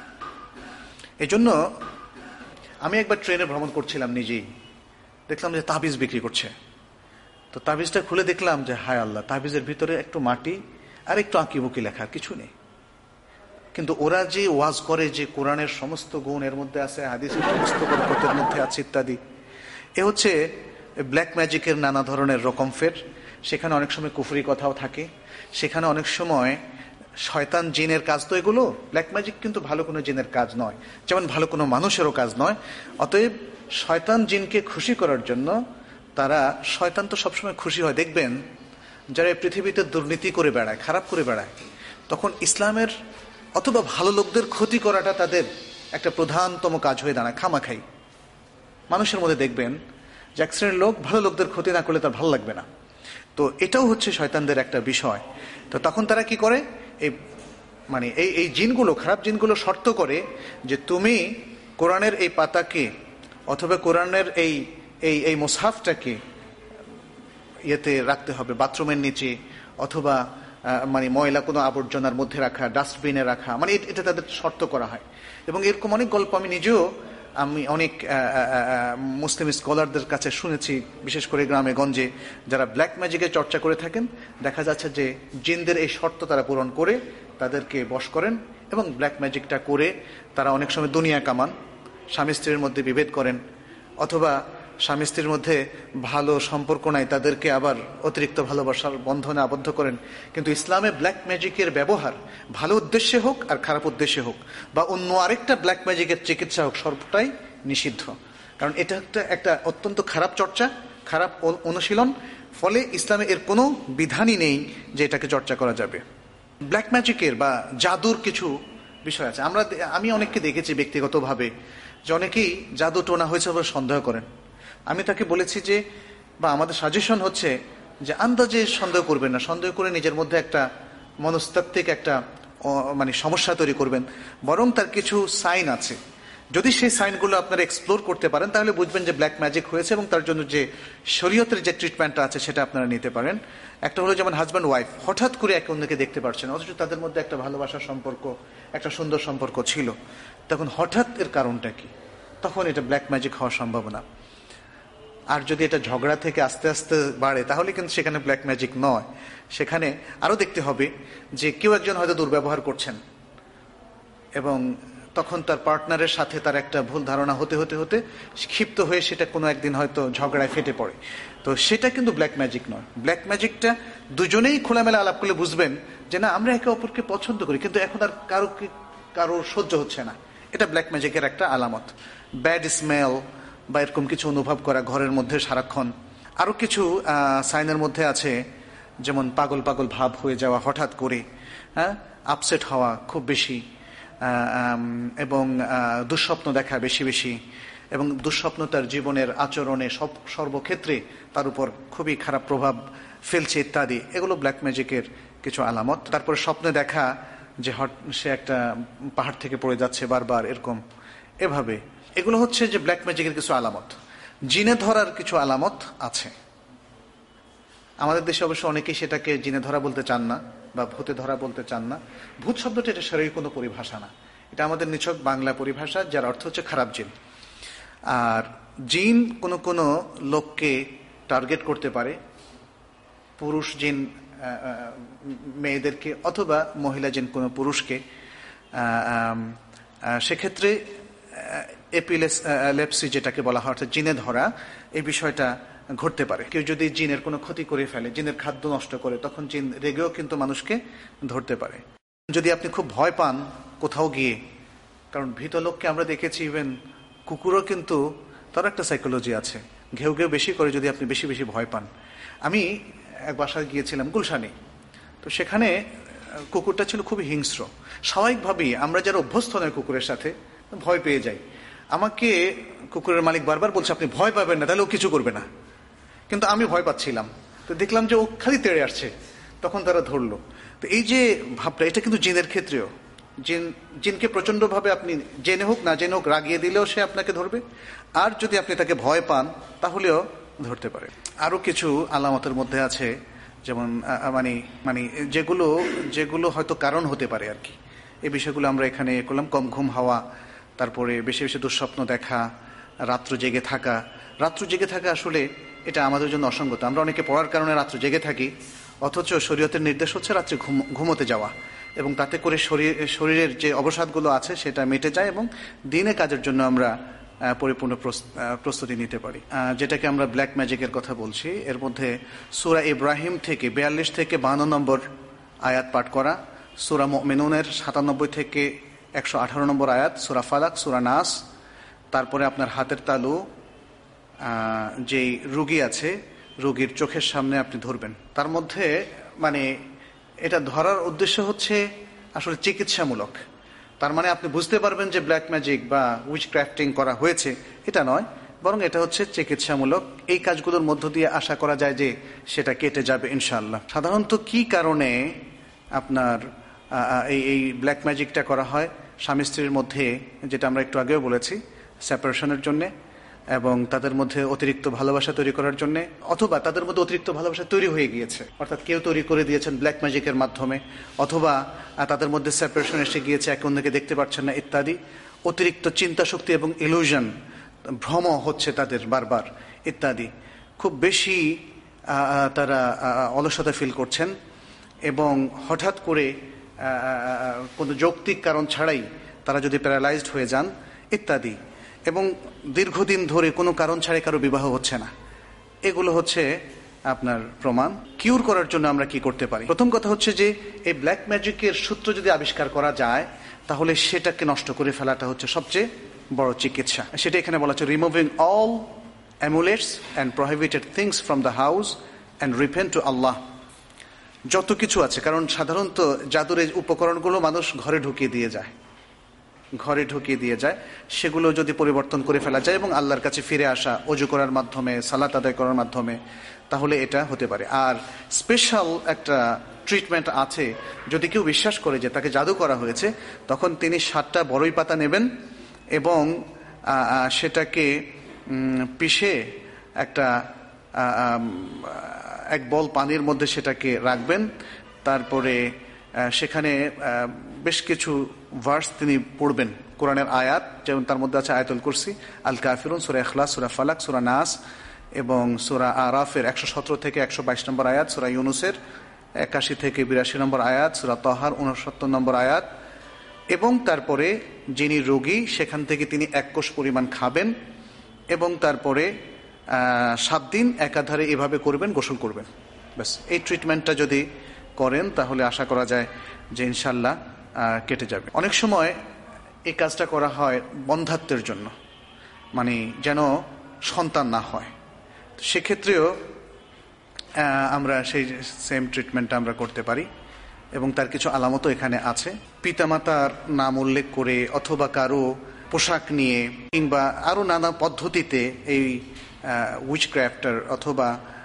এজন্য আমি একবার ট্রেনে ভ্রমণ করছিলাম, নিজেই দেখলাম যে তাবিজ বিক্রি করছে। তো তাবিজটা খুলে দেখলাম যে হায় আল্লাহ, তাবিজের ভিতরে একটু মাটি আর একটু আঁকিবুকি লেখা, কিছু নেই। কিন্তু ওরা যে ওয়াজ করে যে কোরআনের সমস্ত গুণ এর মধ্যে আছে, হাদিসের সমস্ত বরকতের মধ্যে আছে ইত্যাদি, এ হচ্ছে ব্ল্যাক ম্যাজিকের নানা ধরনের রকম ফের। সেখানে অনেক সময় কুফরি কথাও থাকে, সেখানে অনেক সময় শয়তান জিনের কাজ। তো এগুলো ব্ল্যাক ম্যাজিক কিন্তু ভালো কোনো জিনের কাজ নয়, যেমন ভালো কোনো মানুষেরও কাজ নয়। অতএব শয়তান জিনকে খুশি করার জন্য তারা, শয়তান তো সবসময় খুশি হয়, দেখবেন যারা পৃথিবীতে দুর্নীতি করে বেড়ায়, খারাপ করে বেড়ায়, তখন ইসলামের অথবা ভালো লোকদের ক্ষতি করাটা তাদের একটা প্রধানতম কাজ হয়ে দাঁড়ায়। খামাখাই মানুষের মধ্যে দেখবেন যে এক শ্রেণীর লোক ভালো লোকদের ক্ষতি না করলে তার ভালো লাগবে না। তো এটাও হচ্ছে শয়তানদের একটা বিষয়। তো তখন তারা কি করে, এই মানে এই এই জিনগুলো, খারাপ জিনগুলো শর্ত করে যে তুমি কোরআনের এই পাতাকে অথবা কোরআনের এই এই এই মুসহাফটাকে ইয়েতে রাখতে হবে, বাথরুমের নিচে অথবা মানে ময়লা কোনো আবর্জনার মধ্যে রাখা, ডাস্টবিনে রাখা, মানে এটা তাদের শর্ত করা হয়। এবং এরকম অনেক গল্প আমি নিজেও আমি অনেক মুসলিম স্কলারদের কাছে শুনেছি, বিশেষ করে গ্রামে গঞ্জে যারা ব্ল্যাক ম্যাজিকের চর্চা করে থাকেন। দেখা যাচ্ছে যে জিনদের এই শর্ত তারা পূরণ করে তাদেরকে বশ করেন এবং ব্ল্যাক ম্যাজিকটা করে তারা অনেক সময় দুনিয়া কামান, স্বামী স্ত্রীর মধ্যে বিভেদ করেন, অথবা স্বামী স্ত্রীর মধ্যে ভালো সম্পর্ক নাই, তাদেরকে আবার অতিরিক্ত ভালোবাসার বন্ধনে আবদ্ধ করেন। কিন্তু ইসলামে ব্ল্যাক ম্যাজিকের ব্যবহার ভালো উদ্দেশ্যে হোক আর খারাপ উদ্দেশ্যে হোক, বা অন্য আরেকটা ব্ল্যাক ম্যাজিকের চিকিৎসা হোক, সর্বটাই নিষিদ্ধ। কারণ এটা একটা একটা অত্যন্ত খারাপ চর্চা, খারাপ অনুশীলন। ফলে ইসলামে এর কোনো বিধানই নেই যে এটাকে চর্চা করা যাবে। ব্ল্যাক ম্যাজিকের বা জাদুর কিছু বিষয় আছে। আমরা আমি অনেককে দেখেছি ব্যক্তিগতভাবে যে অনেকেই জাদু টোনা হয়েছে বলে সন্দেহ করেন। আমি তাকে বলেছি যে, বা আমাদের সাজেশন হচ্ছে যে আন্দাজে সন্দেহ করবেন না, সন্দেহ করে নিজের মধ্যে একটা মনস্তাত্ত্বিক একটা মানে সমস্যা তৈরি করবেন। বরং তার কিছু সাইন আছে, যদি সেই সাইনগুলো আপনারা এক্সপ্লোর করতে পারেন তাহলে বুঝবেন যে ব্ল্যাক ম্যাজিক হয়েছে, এবং তার জন্য যে শরীয়তের যে ট্রিটমেন্টটা আছে সেটা আপনারা নিতে পারেন। একটা হলো যেমন হাজব্যান্ড ওয়াইফ হঠাৎ করে একে অন্যকে দেখতে পারছেন, অথচ তাদের মধ্যে একটা ভালোবাসার সম্পর্ক, একটা সুন্দর সম্পর্ক ছিল, তখন হঠাৎ এর কারণটা কি? তখন এটা ব্ল্যাক ম্যাজিক হওয়ার সম্ভাবনা। আর যদি এটা ঝগড়া থেকে আস্তে আস্তে বাড়ে তাহলে কিন্তু সেখানে ব্ল্যাক ম্যাজিক নয়। সেখানে আরো দেখতে হবে যে কেউ একজন হয়তো দুর্ব্যবহার করছেন এবং তখন তার পার্টনারের সাথে তার একটা ভুল ধারণা হতে হতে হতে ক্ষিপ্ত হয়ে সেটা কোনো একদিন হয়তো ঝগড়ায় ফেটে পড়ে। তো সেটা কিন্তু ব্ল্যাক ম্যাজিক নয়। ব্ল্যাক ম্যাজিকটা দুজনেই খোলামেলা আলাপ করলে বুঝবেন যে না, আমরা একে অপরকে পছন্দ করি, কিন্তু এখন আর কারো কারোর সহ্য হচ্ছে না। এটা ব্ল্যাক ম্যাজিকের একটা আলামত। ব্যাড স্মেল বা এরকম কিছু অনুভব করা ঘরের মধ্যে সারাক্ষণ। আরো কিছু সাইনের মধ্যে আছে, যেমন পাগল পাগল ভাব হয়ে যাওয়া হঠাৎ করে, হ্যাঁ, আপসেট হওয়া খুব বেশি, এবং দুঃস্বপ্ন দেখা বেশি বেশি, এবং দুঃস্বপ্ন তার জীবনের আচরণে সব সর্বক্ষেত্রে তার উপর খুবই খারাপ প্রভাব ফেলছে ইত্যাদি। এগুলো ব্ল্যাক ম্যাজিকের কিছু আলামত। তারপরে স্বপ্নে দেখা যে সে একটা পাহাড় থেকে পড়ে যাচ্ছে বারবার, এরকম এভাবে। এগুলো হচ্ছে যে ব্ল্যাক ম্যাজিকের কিছু আলামত। জিনে ধরার কিছু আলামত আছে। আমাদের দেশে অবশ্য অনেকেই সেটাকে জিনে ধরা বলতে চান না বা ভূতে ধরা বলতে চান না। ভূত শব্দটা এটা শরীরের কোনো পরিভাষা না, এটা আমাদের নিছক বাংলা পরিভাষা, যার অর্থ হচ্ছে খারাপ জিন। আর জিন কোনো কোনো লোককে টার্গেট করতে পারে, পুরুষ জিন মেয়েদেরকে, অথবা মহিলা জিন কোনো পুরুষকে। সেক্ষেত্রে এপিলেপসি যেটাকে বলা হয়, অর্থাৎ জিনে ধরা, এই বিষয়টা ঘটতে পারে। কেউ যদি জিনের কোনো ক্ষতি করে ফেলে, জিনের খাদ্য নষ্ট করে, তখন জিন রেগেও কিন্তু মানুষকে ধরতে পারে। যদি আপনি খুব ভয় পান কোথাও গিয়ে, কারণ ভীত লোককে আমরা দেখেছি, ইভেন কুকুরও কিন্তু তার একটা সাইকোলজি আছে, ঘেউ ঘেউ বেশি করে যদি আপনি বেশি বেশি ভয় পান। আমি এক বাসায় গিয়েছিলাম গুলশানে, তো সেখানে কুকুরটা ছিল খুবই হিংস্র। স্বাভাবিকভাবেই আমরা যারা অভ্যস্ত নয় কুকুরের সাথে, ভয় পেয়ে যাই। আমাকে কুকুরের মালিক বারবার বলছে আপনি ভয় পাবেন না, তাহলে ও কিছু করবে না। কিন্তু আমি ভয় পাচ্ছিলাম, তো দেখলাম যে ও খালি তেড়ে আসছে, তখন তারা ধরলো। তো এই যে ভাবটা, এটা কিন্তু জিনের ক্ষেত্রেও। জিন জিনকে প্রচন্ড ভাবে আপনি জেনে হোক না জেনে হোক রাগিয়ে দিলেও সে আপনাকে ধরবে, আর যদি আপনি তাকে ভয় পান তাহলেও ধরতে পারে। আরো কিছু আলামতের মধ্যে আছে, যেমন মানে মানে যেগুলো যেগুলো হয়তো কারণ হতে পারে আর কি। এই বিষয়গুলো আমরা এখানে করলাম। কম ঘুম হওয়া, তারপরে বেশি বেশি দুঃস্বপ্ন দেখা, রাত্র জেগে থাকা। রাত্র জেগে থাকা আসলে এটা আমাদের জন্য অসঙ্গত। আমরা অনেকে পড়ার কারণে রাত্র জেগে থাকি, অথচ শরীয়তের নির্দেশ হচ্ছে রাত্রে ঘুমোতে যাওয়া, এবং তাতে করে শরীর শরীরের যে অবসাদগুলো আছে সেটা মিটে যায়, এবং দিনে কাজের জন্য আমরা পরিপূর্ণ প্রস্তুতি নিতে পারি। যেটাকে আমরা ব্ল্যাক ম্যাজিকের কথা বলছি, এর মধ্যে সূরা ইব্রাহিম থেকে বিয়াল্লিশ থেকে বান্ন নম্বর আয়াত পাঠ করা, সূরা মুমিনুনের সাতানব্বই থেকে একশো আঠারো নম্বর আয়াত, সূরা ফালাক, সূরা নাস, তারপরে আপনার হাতের তালু যেই রোগী আছে রোগীর চোখের সামনে আপনি ধরবেন। তার মধ্যে মানে এটা ধরার উদ্দেশ্য হচ্ছে আসলে চিকিৎসামূলক। তার মানে আপনি বুঝতে পারবেন যে ব্ল্যাক ম্যাজিক বা উইচ ক্রাফটিং করা হয়েছে, এটা নয়, বরং এটা হচ্ছে চিকিৎসামূলক। এই কাজগুলোর মধ্য দিয়ে আশা করা যায় যে সেটা কেটে যাবে ইনশাআল্লাহ। সাধারণত কি কারণে আপনার এই এই ব্ল্যাক ম্যাজিকটা করা হয়? স্বামী স্ত্রীর মধ্যে, যেটা আমরা একটু আগেও বলেছি, সেপারেশনের জন্যে, এবং তাদের মধ্যে অতিরিক্ত ভালোবাসা তৈরি করার জন্য, অথবা তাদের মধ্যে অতিরিক্ত ভালোবাসা তৈরি হয়ে গিয়েছে, অর্থাৎ কেউ তৈরি করে দিয়েছেন ব্ল্যাক ম্যাজিকের মাধ্যমে, অথবা তাদের মধ্যে সেপারেশন এসে গিয়েছে, একে অন্যকে দেখতে পাচ্ছেন না ইত্যাদি। অতিরিক্ত চিন্তা শক্তি এবং ইলুশন, ভ্রম হচ্ছে তাদের বারবার ইত্যাদি। খুব বেশি তারা অলসতা ফিল করছেন এবং হঠাৎ করে কোনো যৌক্তিক কারণ ছাড়াই তারা যদি প্যারালাইজড হয়ে যান ইত্যাদি, এবং দীর্ঘদিন ধরে কোনো কারণ ছাড়াই কারো বিবাহ হচ্ছে না, এগুলো হচ্ছে আপনার প্রমাণ। কিউর করার জন্য আমরা কি করতে পারি? প্রথম কথা হচ্ছে যে এই ব্ল্যাক ম্যাজিকের সূত্র যদি আবিষ্কার করা যায় তাহলে সেটাকে নষ্ট করে ফেলাটা হচ্ছে সবচেয়ে বড় চিকিৎসা। সেটা এখানে বলা হচ্ছে removing all amulets and prohibited things from the house and repent to Allah. যত কিছু আছে, কারণ সাধারণত জাদুর এই উপকরণগুলো মানুষ ঘরে ঢুকিয়ে দিয়ে যায়, ঘরে ঢুকিয়ে দিয়ে যায় সেগুলো যদি পরিবর্তন করে ফেলা যায় এবং আল্লাহর কাছে ফিরে আসা, ওযু করার মাধ্যমে, সালাত আদায় করার মাধ্যমে, তাহলে এটা হতে পারে। আর স্পেশাল একটা ট্রিটমেন্ট আছে, যদি কেউ বিশ্বাস করে যে তাকে জাদু করা হয়েছে, তখন তিনি সাতটা বড়ই পাতা নেবেন এবং সেটাকে পিষে একটা এক বল পানির মধ্যে সেটাকে রাখবেন। তারপরে সেখানে বেশ কিছু ভার্স তিনি পড়বেন, কোরআনের আয়াত, যেমন তার মধ্যে আছে আয়াতুল কুরসি, আল কাফিরুন, সূরা ইখলাস, সূরা ফালাক, সূরা নাস এবং সূরা আরাফের একশো সতেরো থেকে একশো বাইশ নম্বর আয়াত, সূরা ইউনুসের একাশি থেকে বিরাশি নম্বর আয়াত, সূরা তাহার উনসত্তর নম্বর আয়াত। এবং তারপরে যিনি রোগী সেখান থেকে তিনি এক কোষ পরিমাণ খাবেন এবং তারপরে সাত দিন একাধারে এভাবে করবেন, গোসল করবেন। ব্যাস, এই ট্রিটমেন্টটা যদি করেন তাহলে আশা করা যায় যে ইনশাল্লাহ কেটে যাবে। অনেক সময় এই কাজটা করা হয় বন্ধ্যাত্বের জন্য, মানে যেন সন্তান না হয়, সেক্ষেত্রেও আমরা সেই সেম ট্রিটমেন্টটা আমরা করতে পারি এবং তার কিছু আলামতও এখানে আছে। পিতামাতার নাম উল্লেখ করে অথবা কারো পোশাক নিয়ে কিংবা আরও নানা পদ্ধতিতে এই উইচক্রাফটার অথবা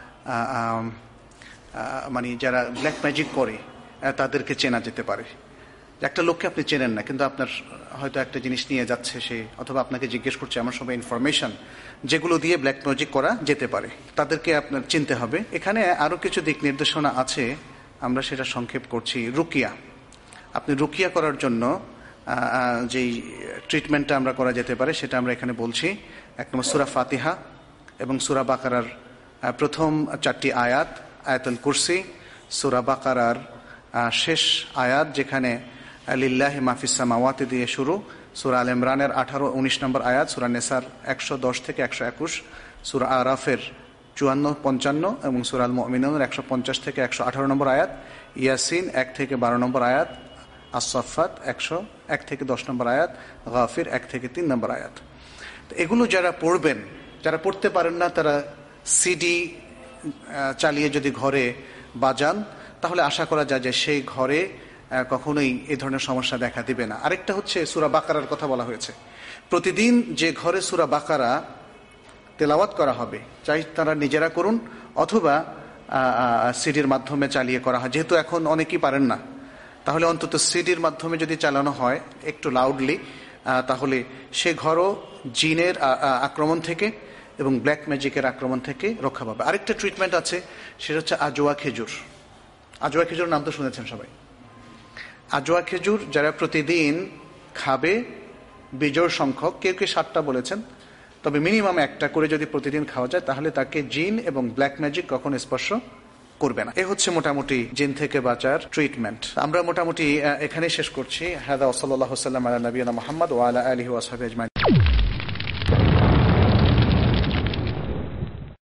মানে যারা ব্ল্যাক ম্যাজিক করে তাদেরকে চেনা যেতে পারে। একটা লোককে আপনি চেনেন না, কিন্তু আপনার হয়তো একটা জিনিস নিয়ে যাচ্ছে সে, অথবা আপনাকে জিজ্ঞেস করছে, আমার সবাই ইনফরমেশন যেগুলো দিয়ে ব্ল্যাক ম্যাজিক করা যেতে পারে, তাদেরকে আপনার চিনতে হবে। এখানে আরও কিছু দিক নির্দেশনা আছে, আমরা সেটা সংক্ষেপ করছি। রুকিয়া, আপনি রুকিয়া করার জন্য যেই ট্রিটমেন্টটা আমরা করা যেতে পারে সেটা আমরা এখানে বলছি। এক নম্বর সূরা ফাতিহা এবং সূরা বাকারার প্রথম চারটি আয়াত, আয়াতুল কুরসি, সূরা বাকারার শেষ আয়াত যেখানে লিল্লাহি মা ফিস সামাওয়াতি দিয়ে শুরু, সূরা আল ইমরানের আঠারো উনিশ নম্বর আয়াত, সূরা নেসার একশো দশ থেকে একশো একুশ, সূরা আরাফের চুয়ান্ন পঞ্চান্ন এবং সূরা আল মুমিনুনের একশো পঞ্চাশ থেকে একশো আঠারো নম্বর আয়াত, ইয়াসিন এক থেকে বারো নম্বর আয়াত, আস-সাফফাত একশো এক থেকে দশ নম্বর আয়াত, গাফির এক থেকে তিন নম্বর আয়াত। তো এগুলো যারা পড়বেন, যারা পড়তে পারেন না, তারা সিডি চালিয়ে যদি ঘরে বাজান তাহলে আশা করা যায় যে সেই ঘরে কখনোই এই ধরনের সমস্যা দেখা দিবে না। আরেকটা হচ্ছে সূরা বাকারার কথা বলা হয়েছে। প্রতিদিন যে ঘরে সূরা বাকারা তেলাওয়াত করা হবে, চাই তারা নিজেরা করুন অথবা সিডির মাধ্যমে চালিয়ে করা হয়, যেহেতু এখন অনেকেই পারেন না, তাহলে অন্তত সিডির মাধ্যমে যদি চালানো হয় একটু লাউডলি, তাহলে সে ঘরও জিনের আক্রমণ থেকে এবং ব্ল্যাক ম্যাজিকের আক্রমণ থেকে রক্ষা পাবে। আরেকটা ট্রিটমেন্ট আছে, সেটা হচ্ছে আজোয়া খেজুর। আজোয়া খেজুর নাম তো শুনেছেন সবাই। আজোয়া খেজুর যারা প্রতিদিন খাবে, বিজোড় সংখ্যক, কেউ কেউ সাতটা বলেছেন, তবে মিনিমাম একটা করে যদি প্রতিদিন খাওয়া যায় তাহলে তাকে জিন এবং ব্ল্যাক ম্যাজিক কখনো স্পর্শ করবে না। এ হচ্ছে মোটামুটি জিন থেকে বাঁচার ট্রিটমেন্ট। আমরা মোটামুটি এখানেই শেষ করছি। হাদা ওয়া সাল্লাল্লাহু আলা নবিয়িনা মুহাম্মদ ওয়া আলা আলিহি ওয়া সাহবিহি আজমাইন।